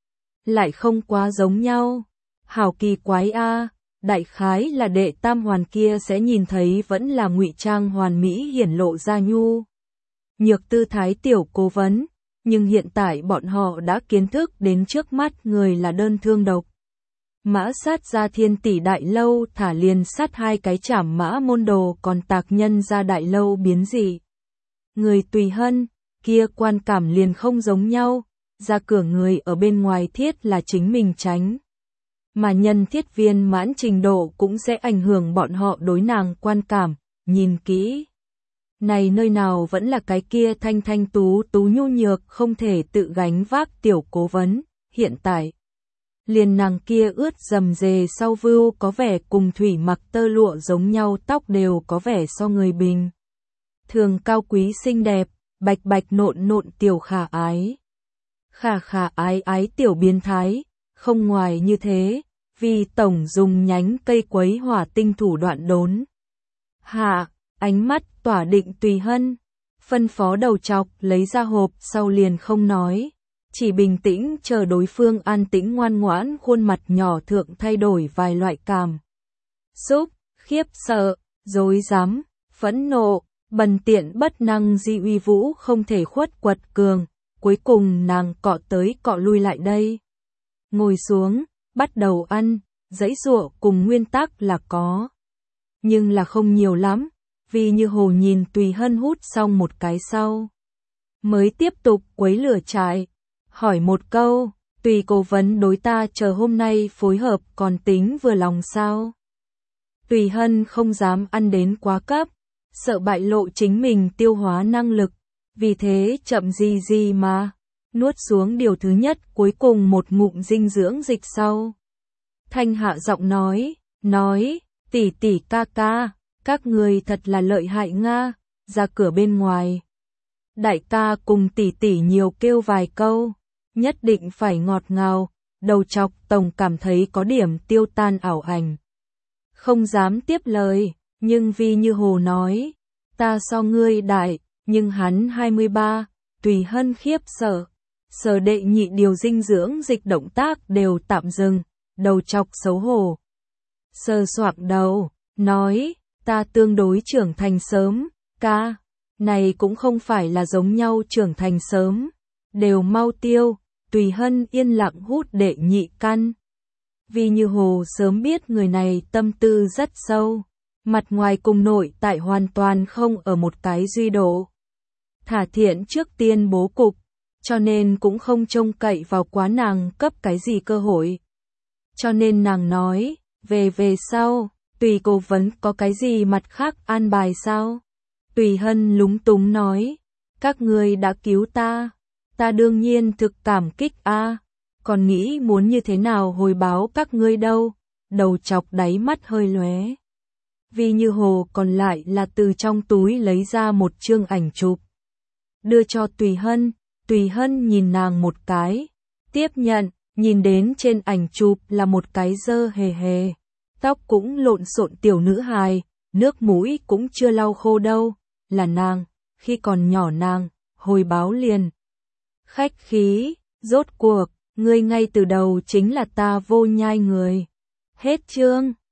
lại không quá giống nhau. Hảo kỳ quái a, đại khái là đệ tam hoàn kia sẽ nhìn thấy vẫn là ngụy trang hoàn mỹ hiển lộ ra nhu. Nhược tư thái tiểu cố vấn. Nhưng hiện tại bọn họ đã kiến thức đến trước mắt người là đơn thương độc. Mã sát ra Thiên Tỷ đại lâu thả liền sát 2 cái chảm mã môn đồ còn tạc nhân ra đại lâu biến dị. Người Tùy Hân, kia quan cảm liền không giống nhau, ra cửa người ở bên ngoài thiết là chính mình tránh. Mà nhân thiết viên mãn trình độ cũng sẽ ảnh hưởng bọn họ đối nàng quan cảm, nhìn kỹ. Này nơi nào vẫn là cái kia thanh thanh tú tú nhu nhược không thể tự gánh vác tiểu cố vấn, hiện tại. Liền nàng kia ướt rầm rề sau vưu có vẻ cùng thủy mặc tơ lụa giống nhau tóc đều có vẻ so người bình. Thường cao quý xinh đẹp, bạch bạch nộn nộn tiểu khả ái. Khả khả ái ái tiểu biến thái, không ngoài như thế, vì tổng dùng nhánh cây quấy hỏa tinh thủ đoạn đốn. Hạ, ánh mắt tỏa định Tùy Hân, phân phó đầu chọc lấy ra hộp sau liền không nói, chỉ bình tĩnh chờ đối phương an tĩnh ngoan ngoãn, khuôn mặt nhỏ thượng thay đổi vài loại cảm xúc, khiếp sợ, rối rắm, phẫn nộ, bần tiện bất năng di uy vũ không thể khuất quật cường, cuối cùng nàng cọ tới cọ lui lại đây. Ngồi xuống, bắt đầu ăn, dãy dụa cùng nguyên tắc là có. Nhưng là không nhiều lắm, vì như hồ nhìn Tùy Hân hút xong một cái sau. Mới tiếp tục quấy lửa trại, hỏi một câu, Tùy cố vấn đối ta chờ hôm nay phối hợp còn tính vừa lòng sao? Tùy Hân không dám ăn đến quá cấp, sợ bại lộ chính mình tiêu hóa năng lực, vì thế chậm gì mà, nuốt xuống điều thứ nhất cuối cùng một ngụm dinh dưỡng dịch sau. Thanh hạ giọng nói, tỷ tỷ ca ca, các người thật là lợi hại nga, ra cửa bên ngoài. Đại ca cùng tỷ tỷ nhiều kêu vài câu, nhất định phải ngọt ngào, đầu chọc tổng cảm thấy có điểm tiêu tan ảo ảnh. Không dám tiếp lời, nhưng vì như hồ nói, ta so ngươi đại, nhưng hắn 23, Tùy Hân khiếp sợ. Sở đệ nhị điều dinh dưỡng dịch động tác đều tạm dừng, đầu chọc xấu hổ. Sờ soạng đầu, nói, ta tương đối trưởng thành sớm, ca, này cũng không phải là giống nhau trưởng thành sớm, đều mau tiêu, Tùy Hân yên lặng hút đệ nhị căn. Vì như hồ sớm biết người này tâm tư rất sâu, mặt ngoài cùng nội tại hoàn toàn không ở một cái duy độ. Thả thiện trước tiên bố cục, cho nên cũng không trông cậy vào quá nàng cấp cái gì cơ hội. Cho nên nàng nói, về sau, Tùy cố vấn có cái gì mặt khác an bài sao? Tùy Hân lúng túng nói, các ngươi đã cứu ta đương nhiên thực cảm kích a, còn nghĩ muốn như thế nào hồi báo các ngươi đâu, đầu chọc đáy mắt hơi lóe. Vì như hồ còn lại là từ trong túi lấy ra một chương ảnh chụp. Đưa cho Tùy Hân nhìn nàng một cái, tiếp nhận, nhìn đến trên ảnh chụp là một cái dơ hề, tóc cũng lộn xộn tiểu nữ hài, nước mũi cũng chưa lau khô đâu, là nàng, khi còn nhỏ nàng, hồi báo liền. Khách khí, rốt cuộc, ngươi ngay từ đầu chính là ta vô nhai người. Hết chương.